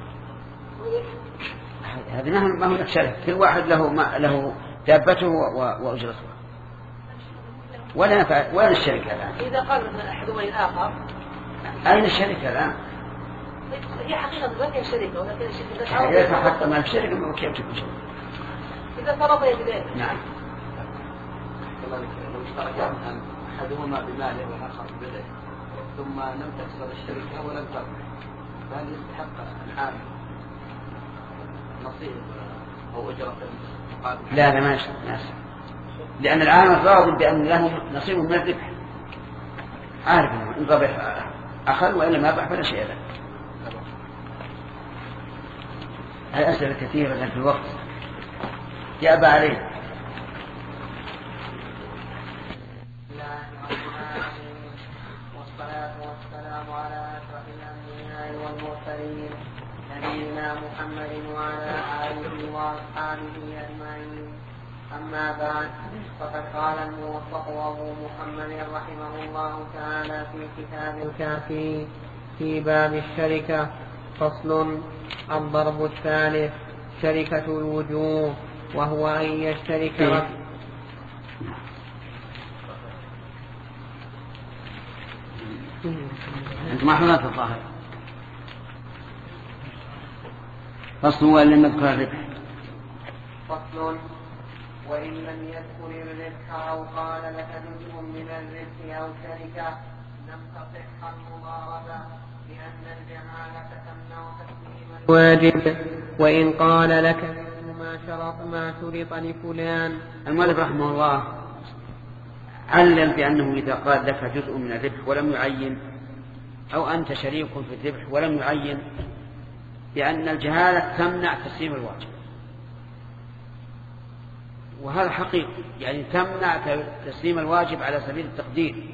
A: هذه ما هو شركة، كل واحد له ما له دابته وأجرته. ولا ينفع وين الشركة الآن؟
C: إذا قال مثلا أحدهما للآخر
A: أين الشركة الآن؟
C: هي حقيقة ما كان شركة ولكن الشركة
A: هي حق ما الشركة وكيف تكون شركة؟
C: إذا فرض بذلك.
A: نعم.
F: لو اشترك أحدهما بماله والآخر ببدنه ثم لم تحصل الشركة ولم تربح، فهل يستحق العامل نصيب أو أجرة مقابل؟
A: لا لا ما يستحق، لأن العامل راض بأن له نصيب من الربح، عارف أنه إن ربح أخذ وإلا ما ربح فلا شيء له. هذه أسئلة كثيرة في الوقت يأبى عليه.
B: والصلاة والسلام على أشرف الأنبياء والمرسلين نبينا محمد وعلى آله وأصحابه أجمعين. أما بعد، فقد قال الموفق أبو محمد رحمه الله تعالى في كتاب الكافي في باب الشركة فصل: الضرب الثالث شركة الوجوه، وهو أن يشترك
A: أنت ما حضرت الظاهر. فصل هو لم يذكر الربح.
B: فصل: وإن لم يذكر الربح أو قال لك جزء من الربح أو شركة لم تصح المضاربة، لأن الجهالة تمنع تسليم الواجب. وإن قال لك مثل ما شرط ما شرط لفلان.
A: المؤلف رحمه الله علم بأنه إذا قال لك جزء من الربح ولم يعين، أو أنت شريك في الربح ولم يعين، بأن الجهالة تمنع تسليم الواجب. وهذا حقيقي، يعني تمنع تسليم الواجب على سبيل التقدير.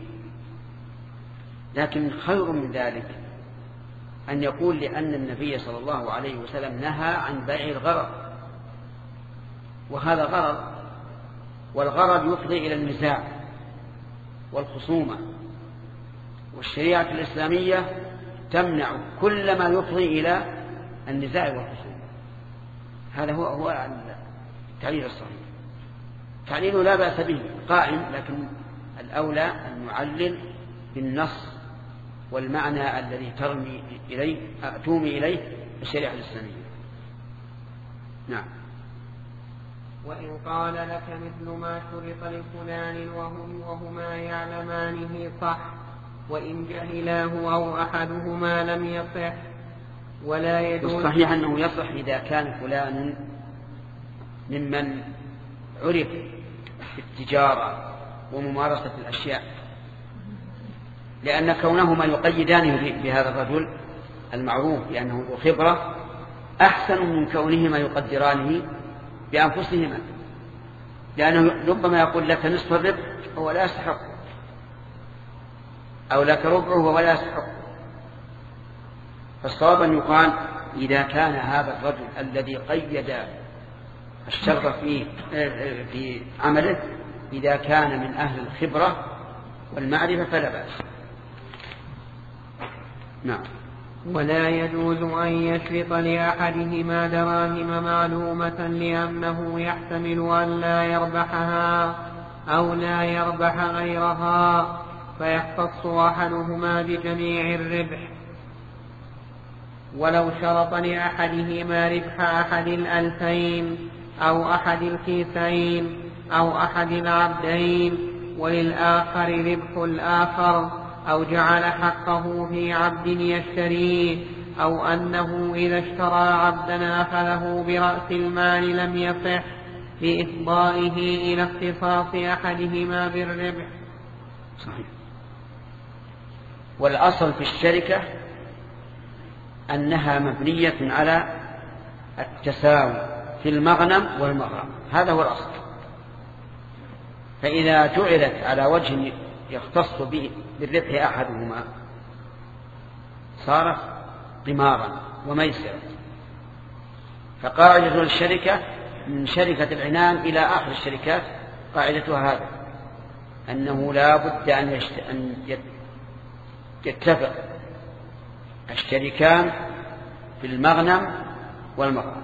A: لكن خير من ذلك أن يقول لأن النبي صلى الله عليه وسلم نهى عن بيع الغرض، وهذا غرض، والغرض يفضي إلى النزاع والخصومة، والشريعة الإسلامية تمنع كل ما يفضي إلى النزاع والخصومة. هذا هو هو التعليل الصحيح. تعليله لا بأس به قائم، لكن الأولى أن نعلل بالنص والمعنى الذي ترمي إليه تومي إليه الشريعة الإسلامية. نعم.
B: وإن قال لك مثل ما شرط لفلان وهم وهما يعلمانه صح، وإن جهلاه أو أحدهما لم يصح. ولا يجوز.
A: الصحيح أنه يصح إذا كان فلان ممن عرف في التجارة وممارسة الأشياء، لأن كونهما يقيدانه بهذا الرجل المعروف لأنه ذو خبرة أحسن من كونهما يقدرانه بأنفسهما، لأنه ربما يقول لك نصف الربح وهو لا يستحق، أو لك ربعه وهو لا يستحق. فالصواب أن يقال إذا كان هذا الرجل الذي قيد الشر في في عمله إذا كان من أهل الخبرة والمعرفة فلا بأس. نعم.
B: ولا يجوز أن يشرط لأحدهما دراهم معلومة لأنه يحتمل أن لا يربحها أو لا يربح غيرها فيختص أحدهما بجميع الربح. ولو شرط لأحدهما ربح أحد الألفين أو أحد الكيسين أو أحد العبدين وللآخر ربح الآخر أو جعل حقه في عبد يشتريه أو أنه إذا اشترى عبدا أخذه برأس المال لم يصح لإفضائه إلى اختصاص أحدهما بالربح.
A: صحيح. والأصل في الشركة أنها مبنية على التساوي في المغنم والمغرم، هذا هو الأصل. فإذا جعلت على وجه يختص به بالربح أحدهما صار قمارا وميسرا. فقاعدة الشركة من شركة العنان إلى آخر الشركات قاعدتها هذا، أنه لا بد أن, يشت... أن يتفق الشريكان في المغنم والمغرم.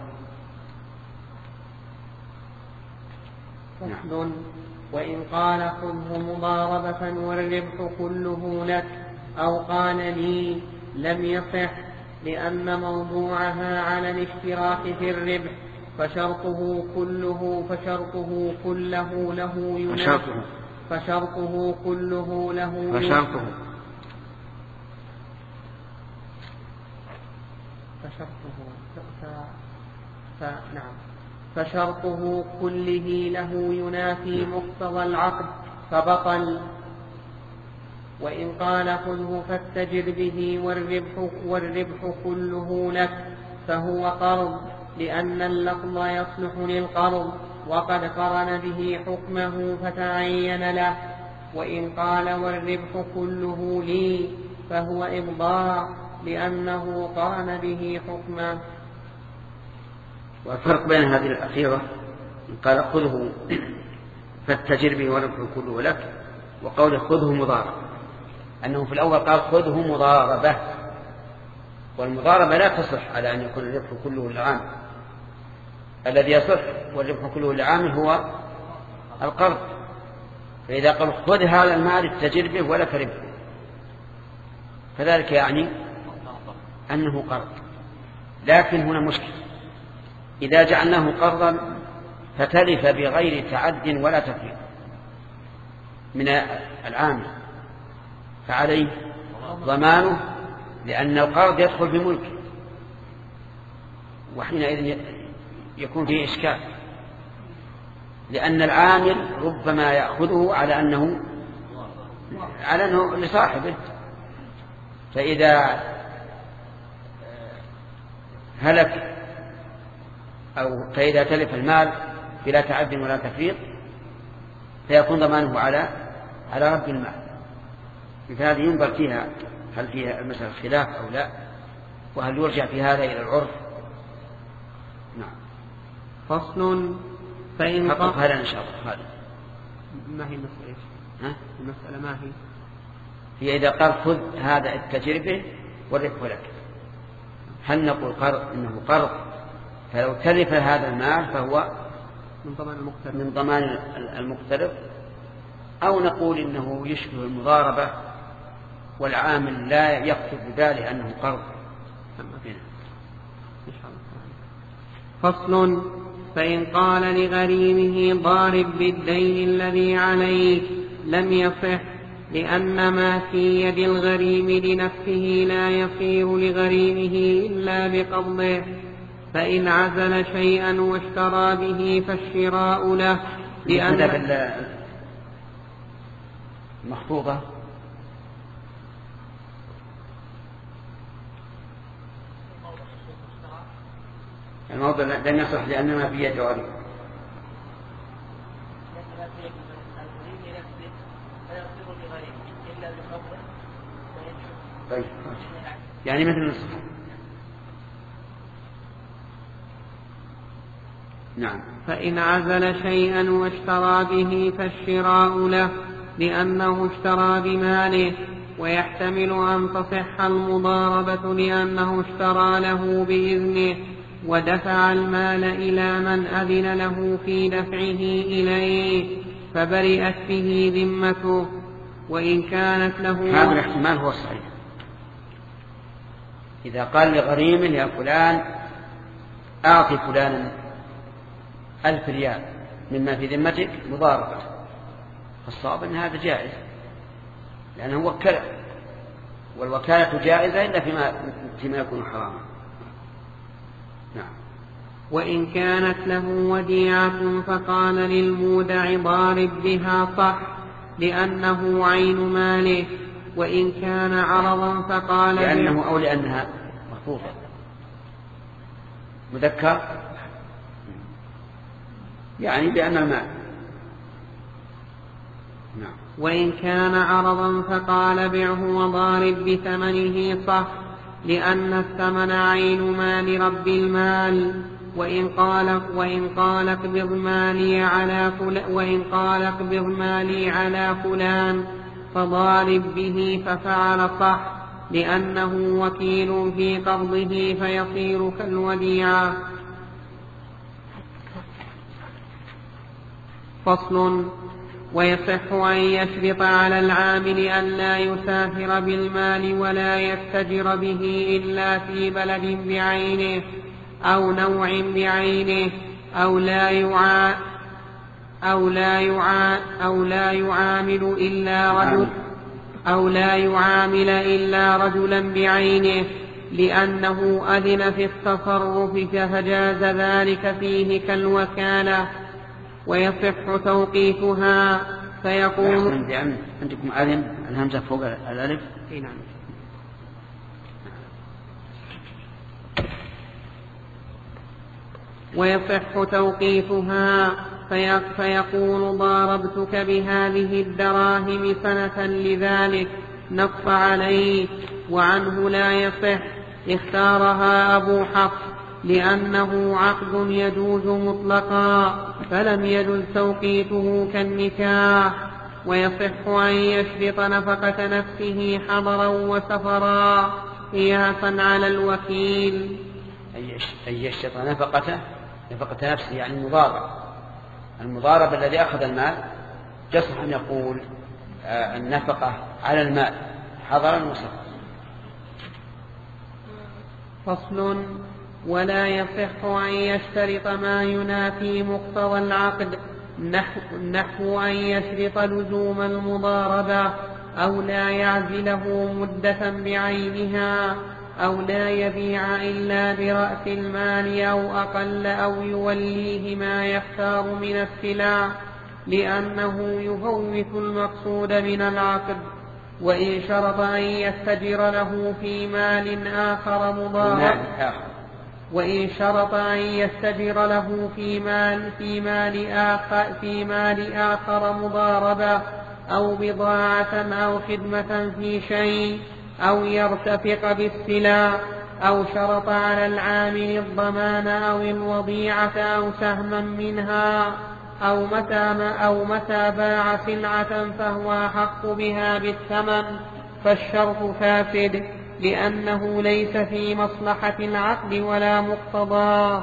B: فصل. وإن قال خذه مضاربة والربح كله لك أو قال لي لم يصح لأن موضوعها على الاشتراك في الربح فشرطه كله فشرطه كله له ينافي فشرطه كله له
A: فشرطه
B: فشرطه فنعم فشرطه كله له ينافي مقتضى العقد فبطل. وإن قال خذه فاتجر به والربح, والربح كله لك فهو قرض لأن اللفظ يصلح للقرض وقد قرن به حكمه فتعين له. وإن قال والربح كله لي فهو إبضاع لأنه قرن به حكمه.
A: والفرق بين هذه الأخيرة قال خذه فاتجر به والربح كله لك وقول خذه مضاربة، أنه في الأول قال خذه مضاربة، والمضاربة لا تصح على أن يكون الربح كله للعام. الذي يصح والربح كله للعام هو القرض. فإذا قال خذ هذا المال اتجر به ولك ربح فذلك يعني أنه قرض. لكن هنا مشكلة، إذا جعلناه قرضا فتلف بغير تعد ولا تفريط من العامل فعليه ضمانه، لأن القرض يدخل في ملكه وحينئذ يكون فيه إشكال، لأن العامل ربما يأخذه على أنه على أنه لصاحبه، فإذا هلك أو فإذا تلف المال بلا تعد ولا تفريط فيكون ضمانه على على رب المال. فهذه ينظر فيها هل فيها المسألة خلاف أو لا، وهل يرجع في هذا إلى العرف. نعم.
B: فصل. فإن
A: حقق هذا إن شاء الله. هذا
B: ما هي المسألة إيش؟
A: ها؟
B: المسألة ما هي؟
A: هي إذا قال خذ هذا التجربة والربح لك، هل نقول قرض إنه قرض فلو تلف هذا المال فهو
B: من ضمان المقترض
A: من ضمان المقترض، أو نقول إنه يشبه المضاربة والعامل لا يقصد بذلك أنه قرض.
B: فصل. فإن قال لغريمه ضارب بالدين الذي عليك لم يصح لأن ما في يد الغريم لنفسه لا يصير لغريمه إلا بقبضه، فإن عزل شيئا واشترى به فالشراء له لأن
A: المخطوطة الموضع لن يصح لأن ما في يد غريم. طيب يعني مثل النصف. نعم.
B: فإن عزل شيئا واشترى به فالشراء له لأنه اشترى بماله، ويحتمل أن تصح المضاربة لأنه اشترى له بإذنه ودفع المال إلى من أذن له في دفعه إليه فبرئت به ذمته. وإن كانت له
A: هذا الاحتمال هو الصحيح. إذا قال لغريم يا فلان أعطي فلانا ألف ريال مما في ذمتك مضاربة، فالصواب أن هذا جائز لأنه وكله، والوكالة جائزة إلا فيما, فيما يكون حراما. نعم.
B: وإن كانت له وديعة فقال للمودع ضارب بها صح لأنه عين ماله، وإن كان عرضا فقال
A: لأنه أو لأنها مخفوفة مذكر يعني بأن المال. نعم.
B: وإن كان عرضا فقال بعه وضارب بثمنه صح لأن الثمن عين مال رب المال. وإن قال وإن قال اقبض مالي على فلان وإن قال اقبض مالي على فلان فضارب به ففعل صح لأنه وكيل في قبضه فيصير كالوديعة. فصل. ويصح أن يشرط على العامل أن لا يسافر بالمال ولا يتجر به إلا في بلد بعينه أو نوع بعينه أو لا يعا أو لا يعا أو لا يعامل إلا رجل أو لا يعامل إلا رجلا بعينه لأنه أذن في التصرف فجاز ذلك فيه كالوكالة. ويصح توقيفها فيقول
A: عندكم أذن الهمزة فوق الألف.
B: نعم. ويصح توقيفها فيقول ضاربتك بهذه الدراهم سنة لذلك نص عليه. وعنه لا يصح اختارها أبو حفص لأنه عقد يجوز مطلقا فلم يجز توقيته كالنكاح. ويصح أن يشرط نفقة نفسه حضرا وسفرا قياسا على الوكيل.
A: أن يشرط نفقته نفقة نفسه يعني المضارب المضارب الذي أخذ المال يصح أن يقول آه النفقة على المال حضرا وسفرا.
B: فصل. ولا يصح أن يشترط ما ينافي مقتضى العقد نحو, نحو أن يشرط لزوم المضاربة أو لا يعزله مدة بعينها أو لا يبيع إلا برأس المال أو أقل أو يوليه ما يختار من السلع لأنه يفوت المقصود من العقد. وإن شرط أن يستجر له في مال آخر مضارب وإن شرط أن يستجر له في مال في مال آخر في مال آخر مضاربة أو بضاعة أو خدمة في شيء أو يرتفق بالسلع أو شرط على العامل الضمان أو الوضيعة أو سهما منها أو متى أو متى باع سلعة فهو أحق بها بالثمن فالشرط فاسد لأنه ليس في مصلحة العقد ولا مقتضاه.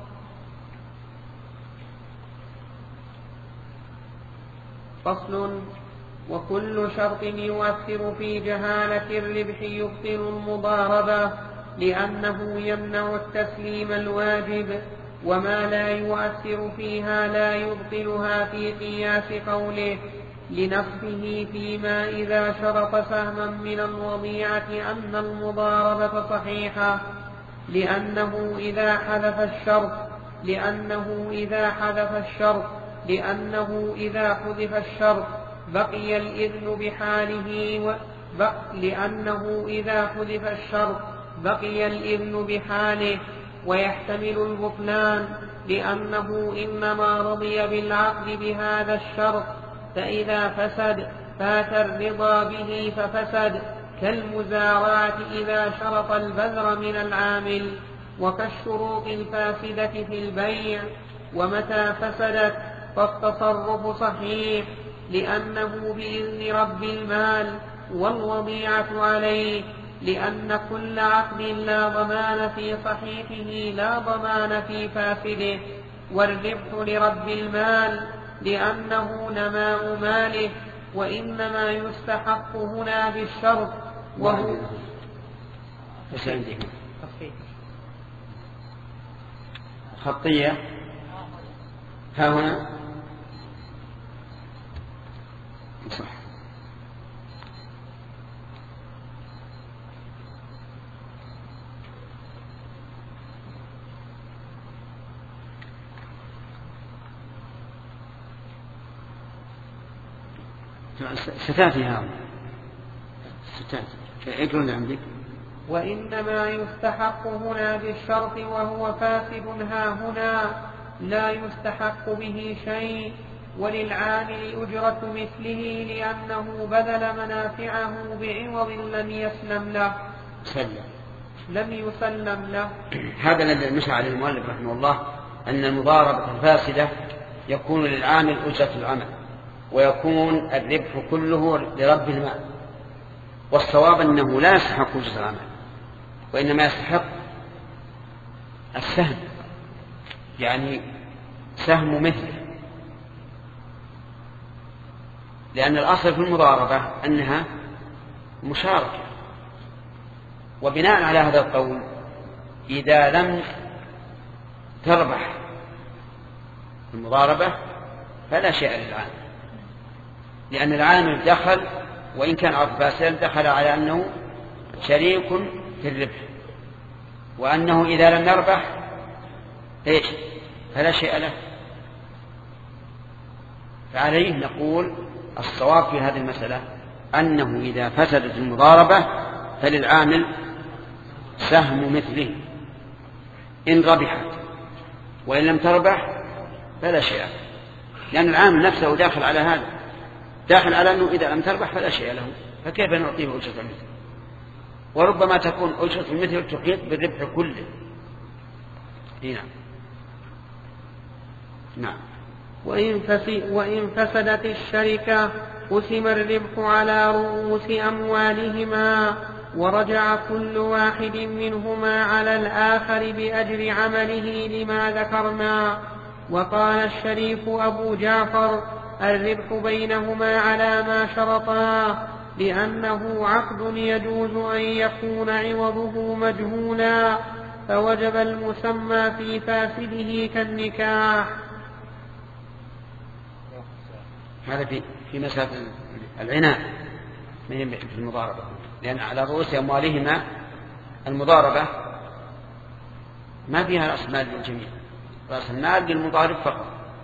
B: فصل. وكل شرط يؤثر في جهالة الربح يبطل المضاربة لأنه يمنع التسليم الواجب وما لا يؤثر فيها لا يبطلها في قياس قوله لنصفه فيما إذا شرط سهما من الوضيعة أن المضاربة صحيحة لأنه إذا حذف الشرط لأنه إذا حذف الشرط لأنه إذا حذف الشرط بقي الإذن بحاله و... ب... لأنه إذا حذف الشرط بقي الإذن بحاله ويحتمل البطلان لأنه إنما رضي بالعقد بهذا الشرط فإذا فسد فات الرضا به ففسد كالمزارعة إذا شرط البذر من العامل وكالشروط الفاسدة في البيع ومتى فسدت فالتصرف صحيح لأنه بإذن رب المال والوضيعة عليه، لأن كل عقد لا ضمان في صحيحه لا ضمان في فاسده، والربح لرب المال لأنه نماء ماله، وإنما يستحق هنا بالشرط وهو
A: ايش عندك؟ خطية ها هنا صح. ستاتي هذا ستاتي اقرأ اللي عندك.
B: وإنما يستحق هنا بالشرط وهو فاسد ها هنا لا يستحق به شيء، وللعامل أجرة مثله لأنه بذل منافعه بعوض لم يسلم له
A: سلم.
B: لم يسلم له.
A: هذا الذي نشأ عليه المؤلف رحمه الله، أن المضاربة الفاسدة يكون للعامل أجرة العمل ويكون الربح كله لرب المال، والصواب أنه لا يستحق أجرة العمل وإنما يستحق السهم، يعني سهم مثله، لأن الأصل في المضاربة أنها مشاركة. وبناء على هذا القول إذا لم تربح المضاربة فلا شيء للعامل، لأن العامل دخل وإن كان عرض فاسد دخل على أنه شريك في الربح، وأنه إذا لم يربح إيش فلا شيء له. فعليه نقول الصواب في هذه المسألة أنه إذا فسدت المضاربة فللعامل سهم مثله إن ربحت، وإن لم تربح فلا شيء، لأن العامل نفسه داخل على هذا، داخل على أنه إذا لم تربح فلا شيء له، فكيف نعطيه أجرة المثل؟ وربما تكون أجرة المثل تحيط بالربح كله. نعم نعم.
B: وإن فسدت الشركة قسم الربح على رؤوس أموالهما، ورجع كل واحد منهما على الآخر بأجر عمله لما ذكرنا. وقال الشريف أبو جعفر الربح بينهما على ما شرطا، لأنه عقد يجوز أن يكون عوضه مجهولا، فوجب المسمى في فاسده كالنكاح.
A: هذا في في مسألة العنان من في المضاربة، لأن على رؤوس أموالهما المضاربة ما فيها رأس مال للجميع، رأس المال للمضارب فقط.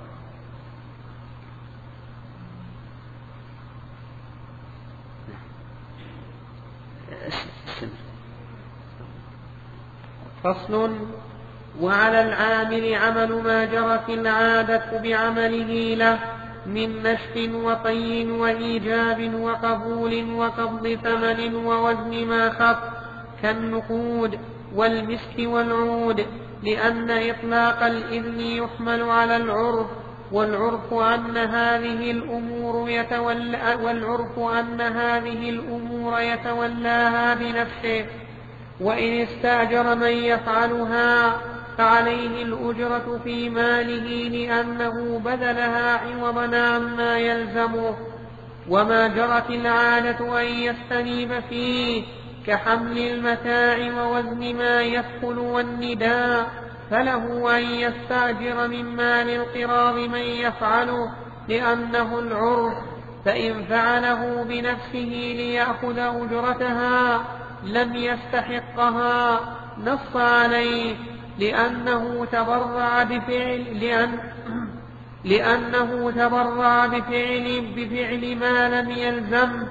B: فصل. وعلى العامل عمل ما جرت العادة بعمله له من نشف وطي وإيجاب وقبول وقبض ثمن ووزن ما خف كالنقود والمسك والعود، لأن إطلاق الإذن يحمل على العرف، والعرف أن هذه الأمور يتولى والعرف أن هذه الأمور يتولاها بنفسه، وإن استأجر من يفعلها فعليه الأجرة في ماله لأنه بذلها عوضا عما يلزمه. وما جرت العادة أن يستنيب فيه كحمل المتاع ووزن ما يدخل والنداء، فله أن يستأجر من مال القراض من يفعله لأنه العرف، فإن فعله بنفسه ليأخذ أجرتها لم يستحقها، نص عليه لأنه تبرع بفعل لأن لأنه تبرع بفعل بفعل ما لم يلزم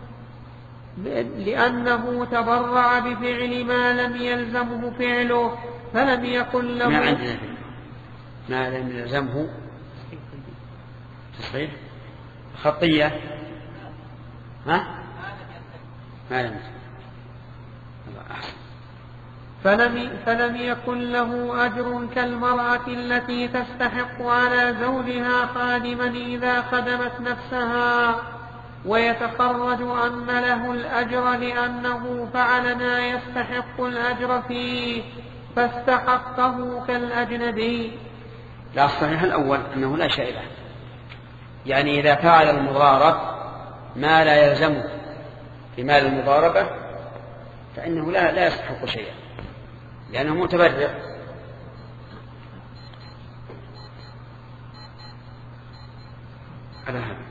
B: لأنه تبرع بفعل ما لم يلزمه فعله، فلم يكن له
A: ما عندنا ما لم يلزمه تصحيح خطية ها ما لم يلزم.
B: فلم, فلم يكن له أجر كالمرأة التي تستحق على زوجها خادما إذا خدمت نفسها، ويتخرج أن له الأجر لأنه فعل ما يستحق الأجر فيه فاستحقه كالأجنبي.
A: لا، الصحيح الأول أنه لا شيء له، يعني إذا فعل المضارب ما لا يلزمه في مال المضاربة فإنه لا, لا يستحق شيئا لأنه متبرع. على هذا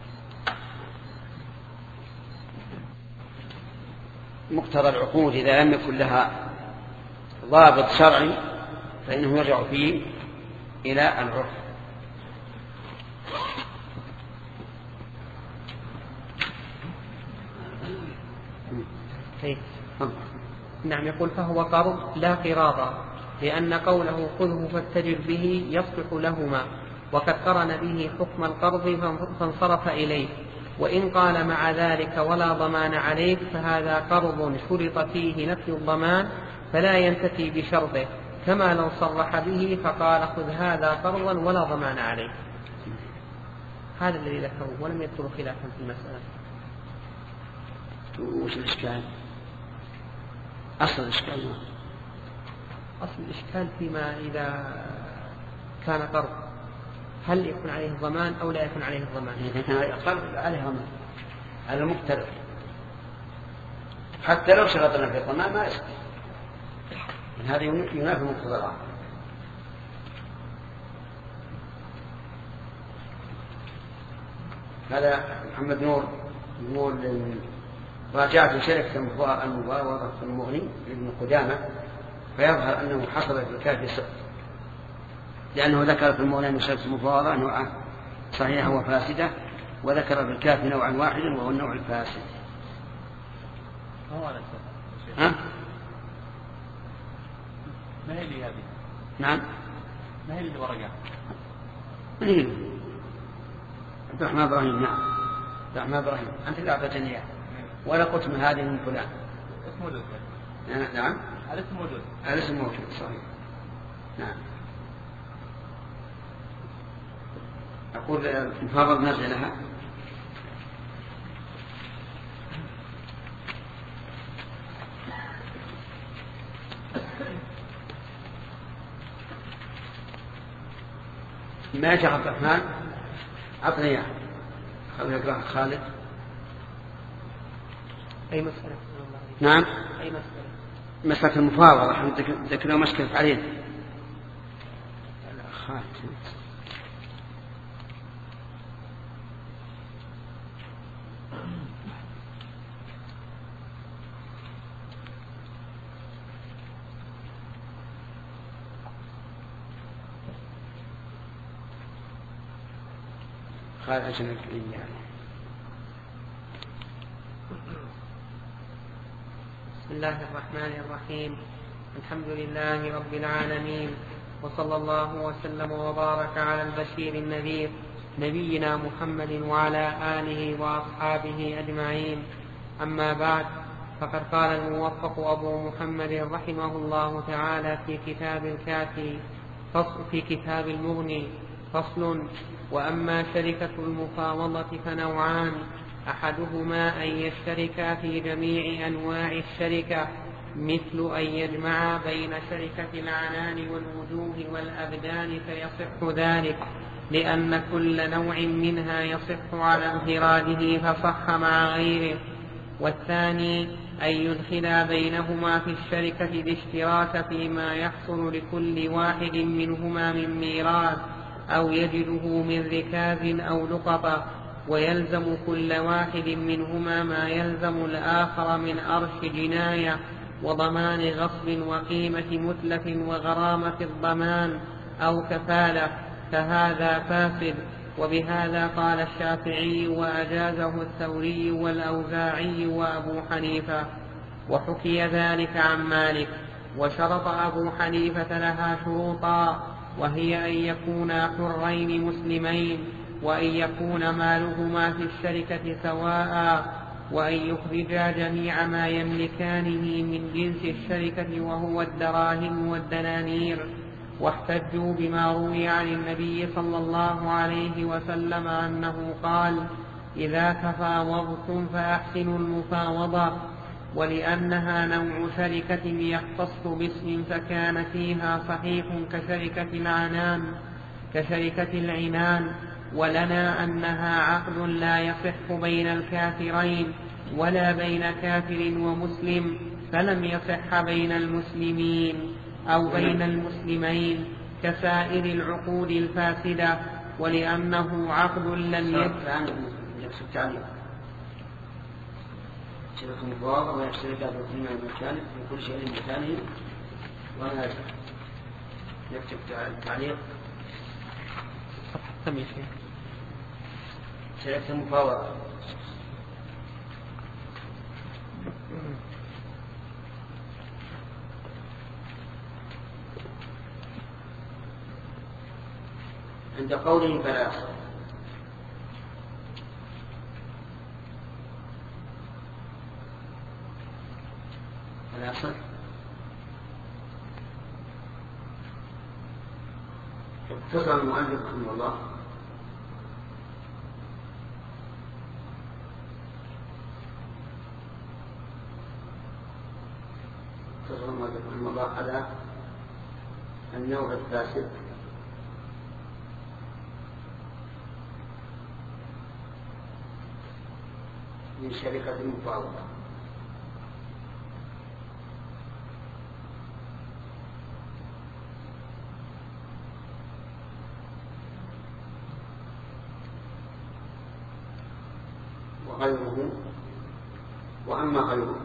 A: مقتضى العقود إذا لم يكن لها ضابط شرعي فإنه يرجع فيه إلى العرف.
B: نعم. يقول فهو قرض لا قراضا، لأن قوله خذه فاتجر به يصلح لهما، وقد قرن به حكم القرض فانصرف إليه. وإن قال مع ذلك ولا ضمان عليك فهذا قرض شرط فيه نفي الضمان فلا ينتفي بشرطه، كما لو صرح به فقال خذ هذا قرضا ولا ضمان عليك. هذا الذي ذكره ولم يذكر خلافا في المسألة.
A: وش الإشكال؟ أصل الإشكال ما
B: أصل الإشكال فيما إذا كان قرض هل يكون عليه الضمان أو لا يكون عليه الضمان؟
A: إذا كان قرض عليه ضمان على المقترض حتى لو شرطنا في الضمان ما يصح، هذا ينافي مقتضى العقد. هذا محمد نور يقول راجعت شركة المفاوضة في المغني لابن قدامة فيظهر أنه حصل في الكافي سقط، لأنه ذكر في المغني أن شركة المفاوضة نوعا صحيحة وفاسدة، وذكر في الكافي نوعا واحدا وهو النوع الفاسد. ها؟
G: ما هي اللي هذه؟
A: نعم.
G: ما هي اللي ورقة؟
A: من هي؟ عبد الرحمن إبراهيم. نعم عبد الرحمن إبراهيم. أنت اللي أعطيتني إياه ولا قلت من هذه من فلان.
G: اسم موجود.
A: نعم.
G: الاسم موجود.
A: الاسم موجود صحيح. نعم. أقول المفاوض نرجع لها. ما يا عبد الرحمن أعطني إياه. خلينا نقرأ خالد.
B: أي مسألة؟
A: نعم.
B: أي مسألة؟
A: مسألة المفاوضة. احنا ذكرنا مشكلة عليه. خالد. خالد عشان يعني.
B: بسم الله الرحمن الرحيم. الحمد لله رب العالمين، وصلى الله وسلم وبارك على البشير النذير نبينا محمد وعلى آله وأصحابه أجمعين. أما بعد، فقد قال الموفق أبو محمد رحمه الله تعالى في كتاب الكافي في كتاب المغني فصل: وأما شركة المفاوضة فنوعان، أحدهما أن يشتركا في جميع أنواع الشركة، مثل أن يجمعا بين شركة العنان والوجوه والأبدان فيصح ذلك، لأن كل نوع منها يصح على انفراده فصح مع غيره. والثاني أن يدخلا بينهما في الشركة الاشتراك فيما يحصل لكل واحد منهما من ميراث أو يجده من ركاز أو لقطة، ويلزم كل واحد منهما ما يلزم الآخر من أرش جناية وضمان غصب وقيمة متلف وغرامة الضمان أو كفالة، فهذا فاسد. وبهذا قال الشافعي وأجازه الثوري والأوزاعي وأبو حنيفة، وحكي ذلك عن مالك. وشرط أبو حنيفة لها شروطا، وهي أن يكونا حرين مسلمين، وأن يكون مالهما في الشركة سواء، وأن يخرجا جميع ما يملكانه من جنس الشركة وهو الدراهم والدنانير. واحتجوا بما روي عن النبي صلى الله عليه وسلم أنه قال: إذا تفاوضتم فأحسنوا المفاوضة، ولأنها نوع شركة يختص باسم فكان فيها صحيح كشركة العنان كشركة العنان ولنا أنها عقد لا يصح بين الكافرين ولا بين كافر ومسلم، فلم يصح بين المسلمين أو بين المسلمين كسائر العقود الفاسدة، ولأنه عقد لم يكن
A: شركة المفاوضة ويشتركات الحكومة المكان في كل شيء مكانه. وأنا نكتب تعليق شركة المفاوضة. عند قوله فلا يصح فلا يصح اختصر المؤلف رحمه الله اختصر المؤلف رحمه الله على النوع الفاسد من شركة المفاوضة. وغيره وأما غيره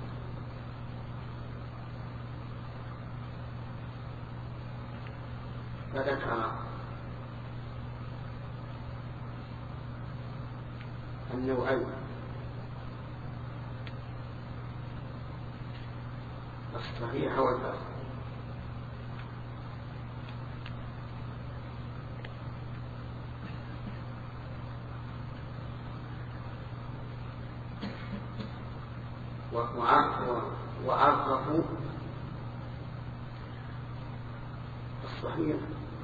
A: فذكر النوعين الصحيح والفاسد. وعرفوا الصحيح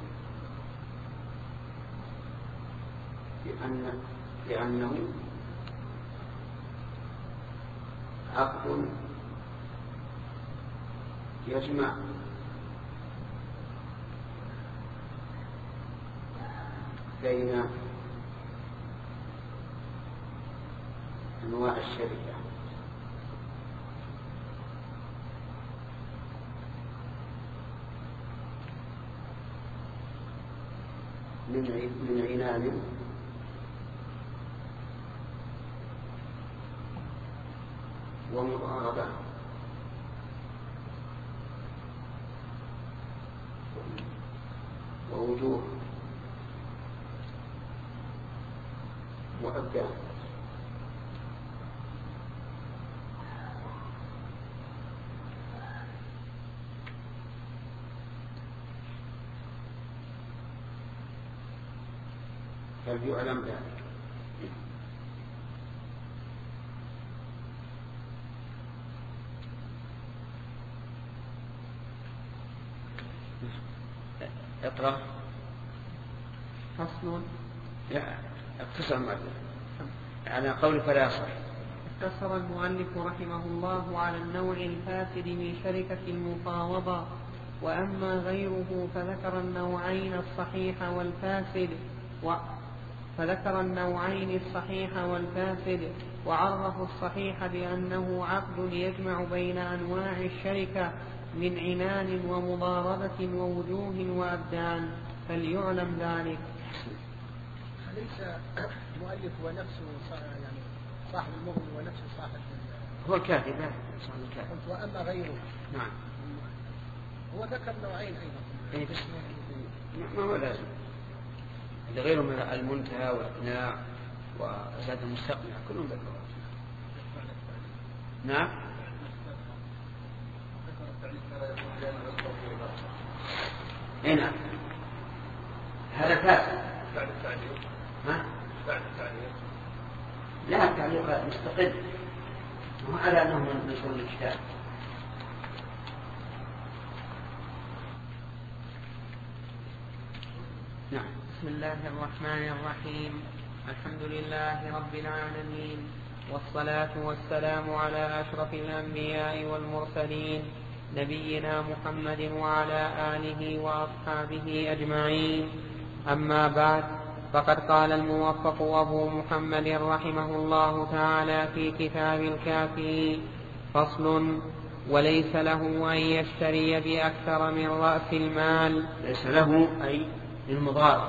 A: لأن لأنه عقد يجمع بين أنواع الشركة من عنان ومضاربة ووجوه وأبدان. فليعلم ذلك. اقرأ.
B: فصل.
A: اقتصر المؤلف على قول فلا يصح.
B: اقتصر المؤلف رحمه الله على النوع الفاسد من شركة المفاوضة، وأما غيره فذكر النوعين الصحيح والفاسد و... فذكر النوعين الصحيح والفاسد وعرفوا الصحيح بأنه عقد يجمع بين أنواع الشركة من عنان ومضاربة ووجوه وأبدان، فليعلم ذلك.
D: أليس المؤلف هو نفسه يعني صاحب المغني ونفسه صاحب
A: هو الكاتب صاحب الكاتب.
D: وأما غيره
A: نعم
D: هو ذكر نوعين أيضا.
A: أي بس ما هو لازم غيره من المنتهى والإقناع وزاد المستقنع كلهم ذكروا. نعم اي نعم هذا فاسد بعد التعليق. ها؟ بعد التعليق لا التعليق مستقل. على أنهم من شؤون الكتاب.
B: نعم. بسم الله الرحمن الرحيم. الحمد لله رب العالمين، والصلاة والسلام على أشرف الأنبياء والمرسلين نبينا محمد وعلى آله وأصحابه أجمعين. أما بعد، فقد قال الموفق أبو محمد رحمه الله تعالى في كتاب الكافي: فصل: وليس له أن يشتري بأكثر من رأس المال.
A: ليس له أي للمضارب.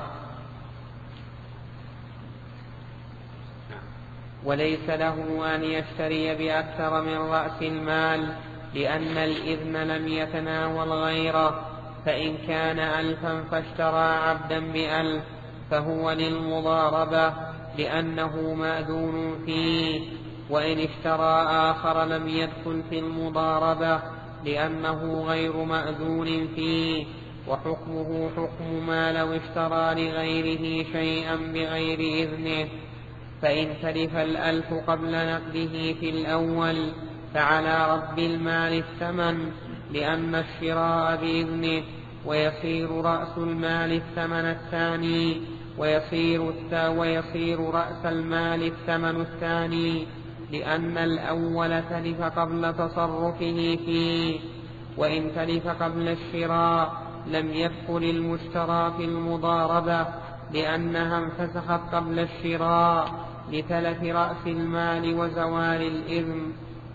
B: وليس له أن يشتري بأكثر من رأس المال، لأن الإذن لم يتناول غيره، فإن كان ألفا فاشترى عبدا بألف فهو للمضاربة لأنه مأذون فيه، وإن اشترى آخر لم يدخل في المضاربة لأنه غير مأذون فيه، وحكمه حكم ما لو اشترى لغيره شيئا بغير إذنه. فإن تلف الألف قبل نقده في الأول فعلى رب المال الثمن، لأن الشراء بإذنه، ويصير رأس المال الثمن الثاني، ويصير, ويصير رأس المال الثمن الثاني، لأن الأول تلف قبل تصرفه فيه. وإن تلف قبل الشراء لم يدخل المشترى في المضاربة، لأنها انفسخت قبل الشراء لتلف رأس المال وزوال الإذن.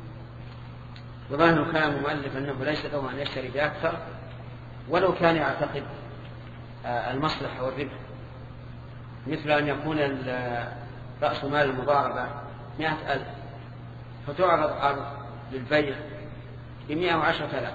A: وظاهر كلام المؤلف أنه ليس له أن يشتري بأكثر، ولو كان يعتقد المصلحة والربح، مثل أن يكون رأس مال المضاربة مئة ألف فتعرض أرض للبيع بمئة وعشرة آلاف،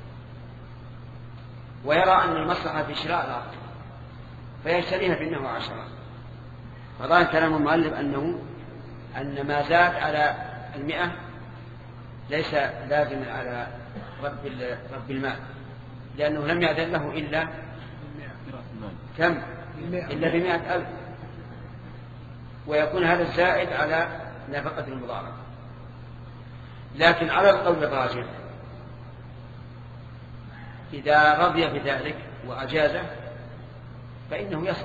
A: ويرى أن المصلحة في شراء الأرض فيشتريها بمئة وعشرة. فظاهر كلام المؤلف أنه أن ما زاد على المئة ليس لازم على رب رب المال، لأنه لم يأذن له إلا كم إلا بمئة ألف، ويكون هذا الزائد على نفقة المضاربة. لكن على القول الراجح إذا رضي بذلك وأجازه فإنه يصح،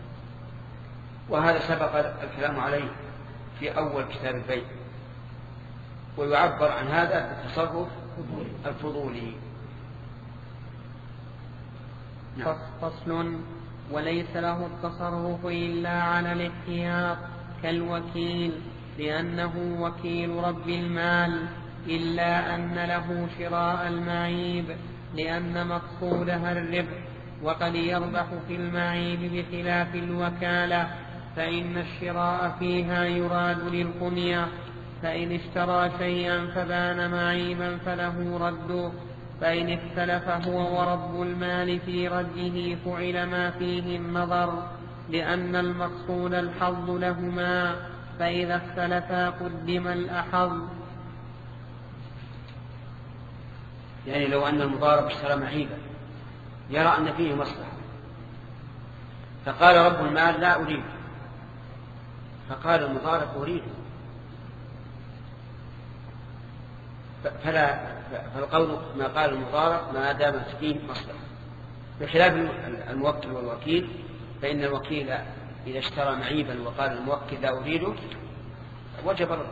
A: وهذا سبق الكلام عليه في أول كتاب البيع، ويعبر عن هذا بالتصرف الفضولي.
B: نعم. فصل: وليس له التصرف إلا على الاحتياط كالوكيل، لأنه وكيل رب المال، إلا أن له شراء المعيب، لأن مقصودها الربح، وقد يربح في المعيب بخلاف الوكالة، فإن الشراء فيها يراد للقنية، فإن اشترى شيئا فبان معيبا فله رده، فإن اختلف هو ورب المال في رده فعل ما فيه النظر، لأن المقصود الحظ لهما، فإذا اختلفا قدم الأحظ.
A: يعني لو أن المضارب اشترى معيبا يرى أن فيه مصلحة، فقال رب المال لا أريد، فقال المضارب أريد، فلا فالقول ما قال المضارب ما دامت فيه مصلحة، بخلاف الموكل والوكيل، فإن الوكيل إذا اشترى معيبا وقال الموكل لا أريده وجب الرد.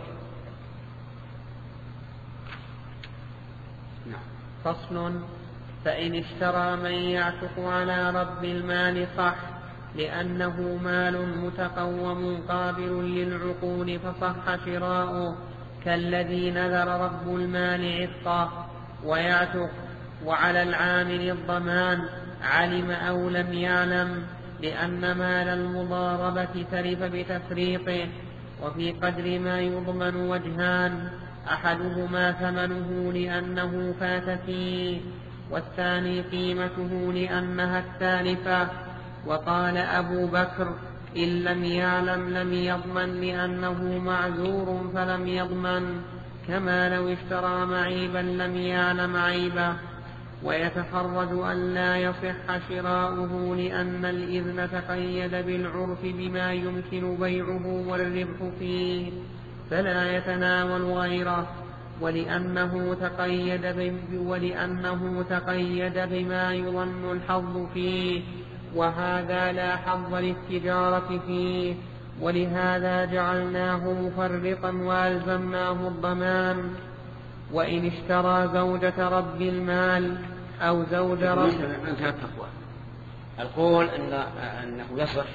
B: نعم. فصل: فإن اشترى من يعتق على رب المال صح، لأنه مال متقوم قابل للعقول فصح شراؤه، كالذي نذر رب المال عتقه ويعتق، وعلى العامل الضمان علم أو لم يعلم، لأن مال المضاربة تلف بتفريطه. وفي قدر ما يضمن وجهان: أحدهما ثمنه لأنه فات فيه، والثاني قيمته لأنها التالفة. وقال أبو بكر: إن لم يعلم لم يضمن، لأنه معذور فلم يضمن، كما لو اشترى معيبا لم يعلم عيبه. ويتحرج أن لا يصح شراؤه، لأن الإذن تقيد بالعرف بما يمكن بيعه والربح فيه، فلا يتناول غيره، ولأنه تقيد بم- ولأنه تقيد بما يظن الحظ فيه، وهذا لا حظ للتجارة فيه، ولهذا جعلناه مفرطا وألزمناه الضمان. وإن اشترى زوجة رب المال أو زوج رب
A: التقوى القول أن أنه يصح،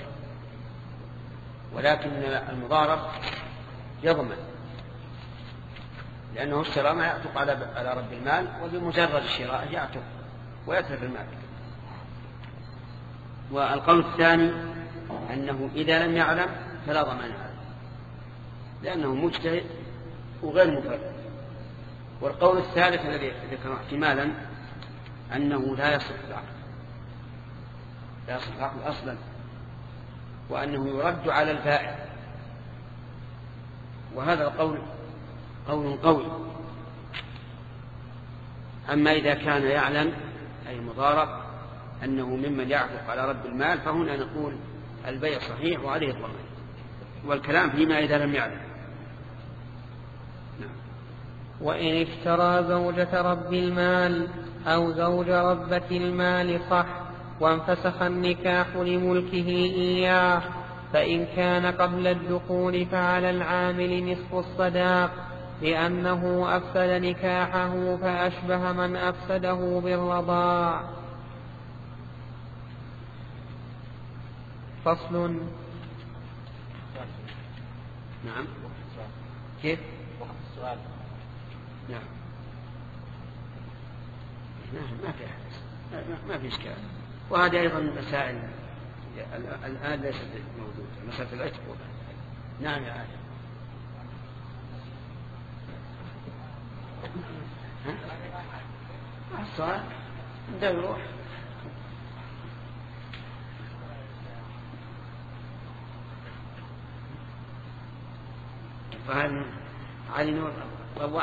A: ولكن المضارب يضمن، لأنه اشترى ما يعتق على رب المال، وبمجرد الشراء يعتق ويترك المال. والقول الثاني أنه إذا لم يعلم فلا ضمان عليه، لأنه مجتهد وغير مفرد. والقول الثالث الذي ذكر احتمالا أنه لا يصح العقد، لا يصح العقد أصلا، وأنه يرد على البائع، وهذا القول قول قوي. أما إذا كان يعلم أي المضارب أنه ممن يعتق على رب المال، فهنا نقول البيع صحيح وعليه الضمان، والكلام فيما إذا لم يعلم. نعم.
B: وإن اشترى زوجة رب المال أو زوج ربة المال صح، وانفسخ النكاح لملكه إياه، فإن كان قبل الدخول فعلى العامل نصف الصداق، لأنه أفسد نكاحه فأشبه من أفسده بالرضاع. فصل.
A: نعم. كيف؟
F: وقت السؤال.
A: نعم. ما في أحد. ما في إشكال. وهذه أيضا مسائل الآن ليست موجودة، مسألة العتق. نعم يا آدم. ها؟ السؤال ده يروح. فهل علي نور طوع؟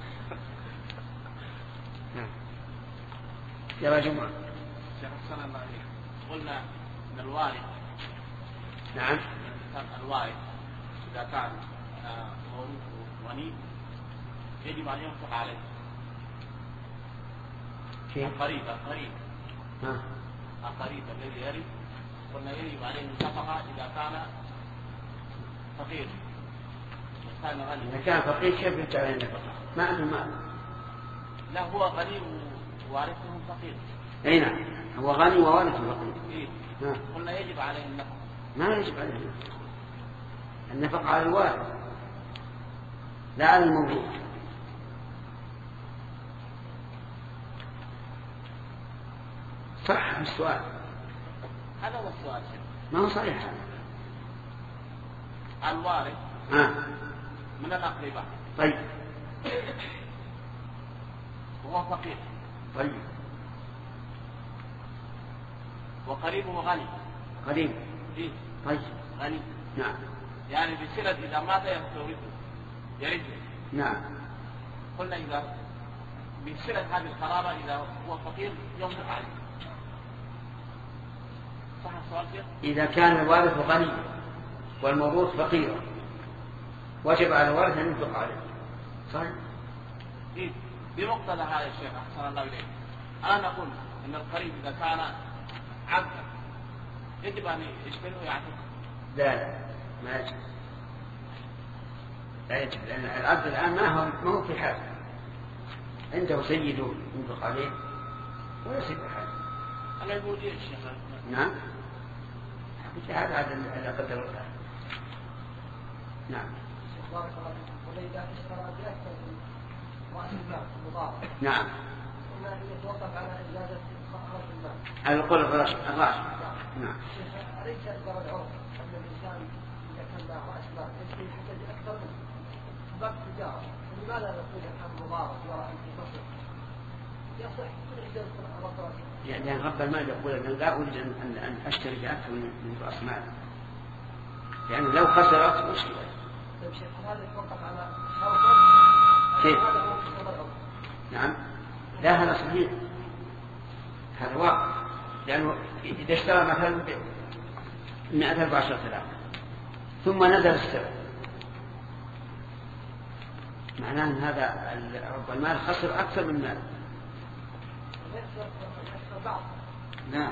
A: نعم. يا جماعة.
G: شيخ حسن الله عليك، قلنا ان الوارث.
A: نعم.
G: الوارث اذا كان مورثه غني يجب ان ينفق عليه.
A: كيف؟
G: القريب القريب.
A: ها.
G: القريب الذي يرث قلنا يجب عليه النفقة إذا كان فقير. كان غني.
A: إذا كان فقير كيف يجب عليه النفقة؟ ما عنده مال.
G: لا هو غني ووارثه فقير.
A: أي نعم، هو غني ووارثه فقير.
G: إيه. قلنا يجب عليه النفقة.
A: ما يجب عليه النفقة. النفقة على الوارث لا على الموجود. صح السؤال.
G: هذا هو السؤال.
A: ما هو صحيح هذا.
G: الوارث
A: آه.
G: من الأقرباء.
A: طيب.
G: وهو فقير.
A: طيب.
G: وقريبه غني.
A: قريب.
G: إيه؟
A: طيب.
G: غني.
A: نعم.
G: يعني بصلة إذا مات يرثه يرثه.
A: نعم.
G: قلنا إذا بصلة هذه القرابة إذا هو فقير ينفق عليه. صح السؤال شيخ؟
A: إذا كان الوارث غني والموروث فقيرا وجب على الوارث أن ينفق عليه. صحيح؟
G: إيه؟ بمقتضى هذا الشيخ أحسن الله إليك. أنا نقول إن القريب إذا كان عبدا يجب أن يشبهه ويعتق.
A: لا لا ما يجب. لا يجب، لأن العبد الآن ما هو ما هو في حال، عنده سيده ينفق عليه ولا سيد حال.
G: العبودية الشيخ.
A: نعم. هذا هذا اللي قدر الله. نعم.
D: بارك الله فيكم. وإذا اشترى بأكثر من رأس المال المضارب.
A: نعم.
D: قلنا أن يتوقف على إجازة رأس المال.
A: على القول الراشد. الراشد. نعم.
D: أليس إجراء العرف أن الإنسان إذا كان له رأس مال يحتاج أكثر من باب التجارة، لماذا نقول الحمد مضارب يرى أن تصح؟ يصح كل إجازة رأس المال.
A: يعني رب المال يقول أن لا أريد أن أن أشتري بأكثر من رأس مال، لأنه لو خسرت مشكلة.
D: طيب شيخ هذا يتوقف على شرط.
A: كيف؟ نعم. لا هذا صحيح، هذا واقع، لأنه إذا اشترى مثلا مئة ألف عشرة آلاف ثم نزل السعر معناه أن هذا رب المال خسر أكثر من مال. نعم.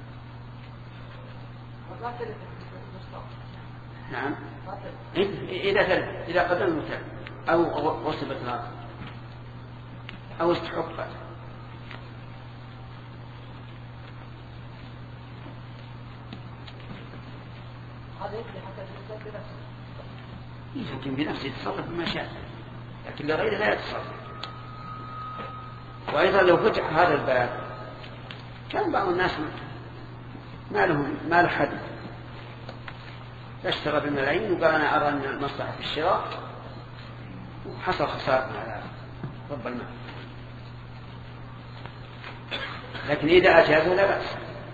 A: نعم. إذا تلف إذا قدم المتلف أو غصبت الأرض أو استحقت.
D: هذا يكفي حتى الإنسان بنفسه.
A: يمكن بنفسه يتصرف بما شاء، لكن لغيره لا يتصرف. وأيضا لو فتح هذا الباب كان بعض الناس ما لهم ما له حد، اشترى بالملايين وقال أنا أرى أن المصلحة في الشراء وحصل خسارة على رب المال. لكن إذا أجازه لا بأس.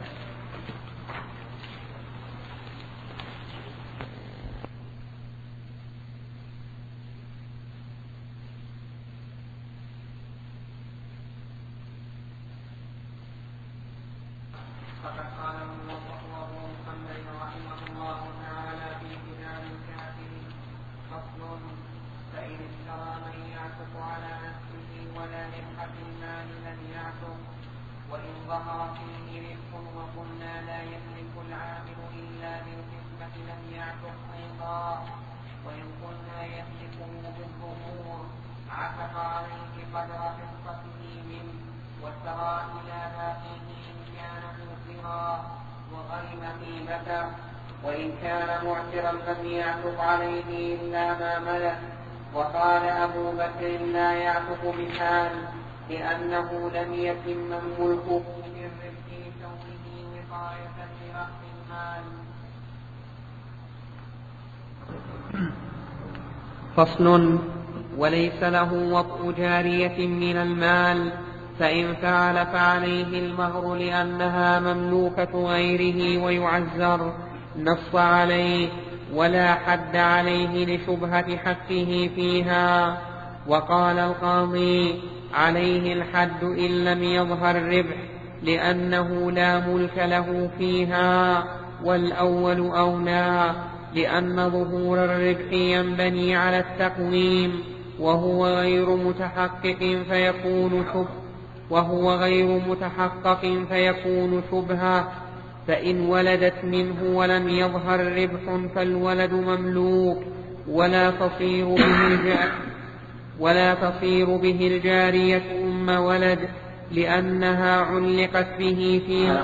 B: وإن كان معسرا لم يعتق عليه إلا ما ملك. وقال أبو بكر لا يعتق بحال لأنه لم يتم الملك بالربح لكونه وقاية لرأس المال. فصل. وليس له وطء جارية من المال، فإن فعل فعليه المهر لأنها مملوكة غيره ويعزر، نص عليه ولا حد عليه لشبهة حقه فيها. وقال القاضي عليه الحد إن لم يظهر الربح لأنه لا ملك له فيها، والأول أولى لأن ظهور الربح ينبني على التقويم وهو غير متحقق فيكون شبه وهو غير متحقق فيكون شبهة. فإن ولدت منه ولم يظهر ربح فالولد مملوك ولا تصير به الجارية ولا تصير به الجارية أم ولد لأنها علقت به في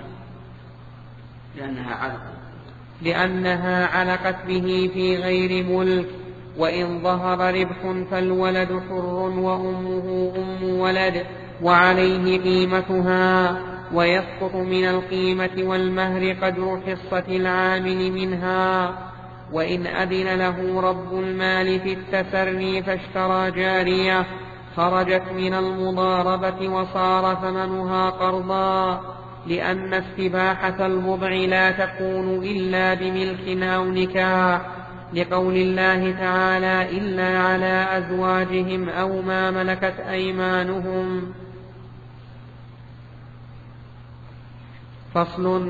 A: لأنها علقت
B: لأنها علقت به في غير ملك. وإن ظهر ربح فالولد حر وأمه أم ولد وعليه قيمتها، ويسقط من القيمة والمهر قدر حصة العامل منها. وإن أذن له رب المال في التسري فاشترى جارية خرجت من المضاربة وصار ثمنها قرضا، لأن استباحة البضع لا تكون إلا بملك أو نكاح، لقول الله تعالى إلا على أزواجهم أو ما ملكت أيمانهم. فصل.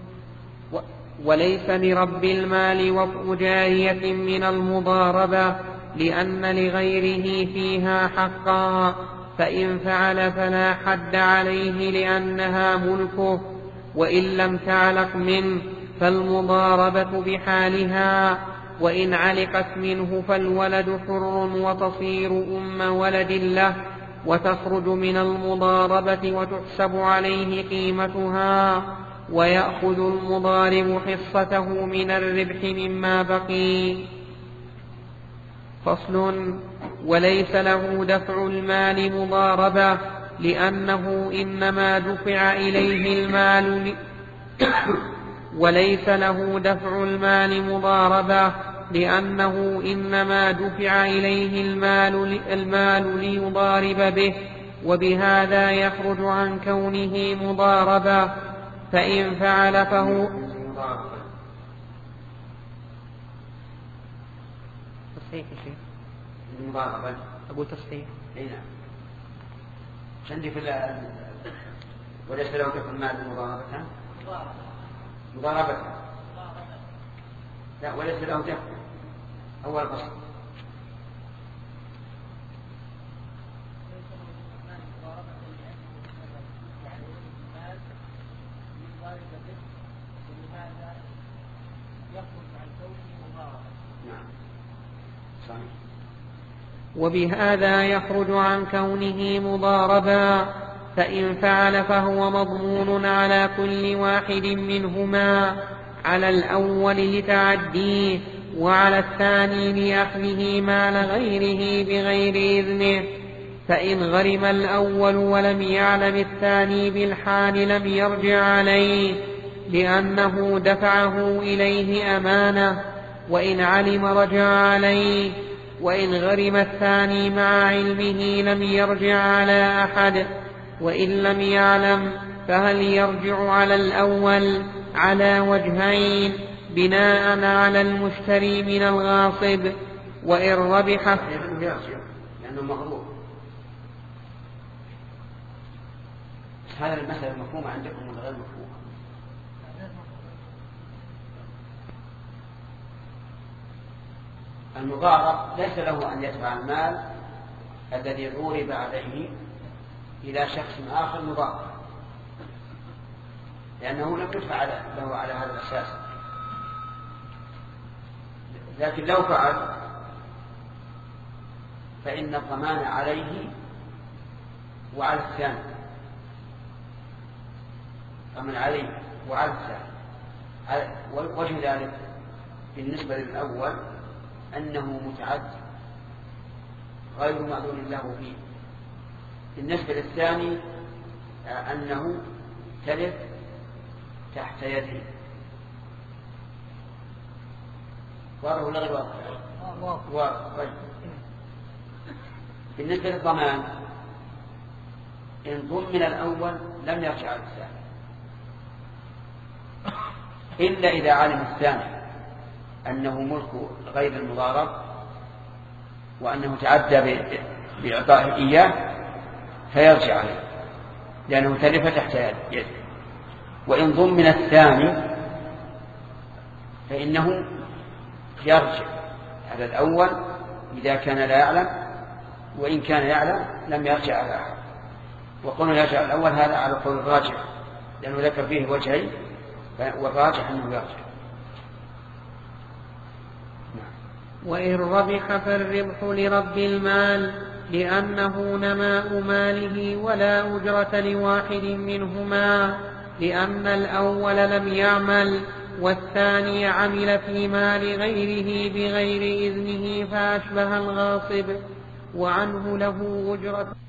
B: وليس لرب المال وطء جارية من المضاربة لأن لغيره فيها حقا، فإن فعل فلا حد عليه لأنها ملكه، وإن لم تعلق منه فالمضاربة بحالها. وإن علقت منه فالولد حر وتصير أم ولد له وتخرج من المضاربة وتحسب عليه قيمتها، ويأخذ المضارب حصته من الربح مما بقي. فصل. وليس له دفع المال مضاربة لأنه إنما دفع إليه المال ل... وليس له دفع المال مضاربة لأنه إنما دفع إليه المال, المال ليضارب به، وبهذا يخرج عن كونه مضاربة. فإن فعل فهو تصحيح شيء
A: المضاربة
B: أقول تصحيح
A: أي نعم عندي في وليس له دفع المال مضاربة مضاربة لا وليس له دفع أول فصل
B: وبهذا يخرج عن كونه مضاربا، فإن فعل فهو مضمون على كل واحد منهما، على الأول لتعديه وعلى الثاني لأخذه مال غيره بغير إذنه. فإن غرم الأول ولم يعلم الثاني بالحال لم يرجع عليه، لأنه دفعه إليه أمانة، وإن علم رجع عليه، وإن غرم الثاني مع علمه لم يرجع على أحد، وإن لم يعلم فهل يرجع على الأول؟ على وجهين بناء على المشتري من الغاصب. وإن ربح
A: لأنه مغرور. هذا المسألة مفهومة عندكم ولا غير مفهومة؟ المضارب ليس له أن يدفع المال الذي عورب عليه إلى شخص آخر مضارب، لأنه لم يدفع له على هذا الأساس. لكن لو فعل فإن الضمان عليه وعلى الثاني، فمن عليه وعلى الثاني. وجه ذلك بالنسبة للأول أنه متعدي غير مأذون له فيه، بالنسبة للثاني أنه تلف تحت يده. واضح ولا غير واضح؟ طيب. بالنسبة للضمان إن ضمن الأول لم يرجع على الثاني، إلا إذا علم الثاني أنه ملك غير المضارب وأنه تعدى بإعطائه إياه فيرجع عليه، لأنه تلف تحت يده. وإن ضمن الثاني فإنه يرجع على الأول إذا كان لا يعلم، وإن كان يعلم لم يرجع على أحد. وقلنا يرجع الأول هذا على قول الراجح، لأنه ذكر فيه وجهين، والراجح أنه يرجع.
B: وإن ربح فالربح لرب المال، لأنه نماء ماله ولا أجرة لواحد منهما، لأن الأول لم يعمل والثاني عمل في مال غيره بغير إذنه فأشبه الغاصب، وعنه له أجرة.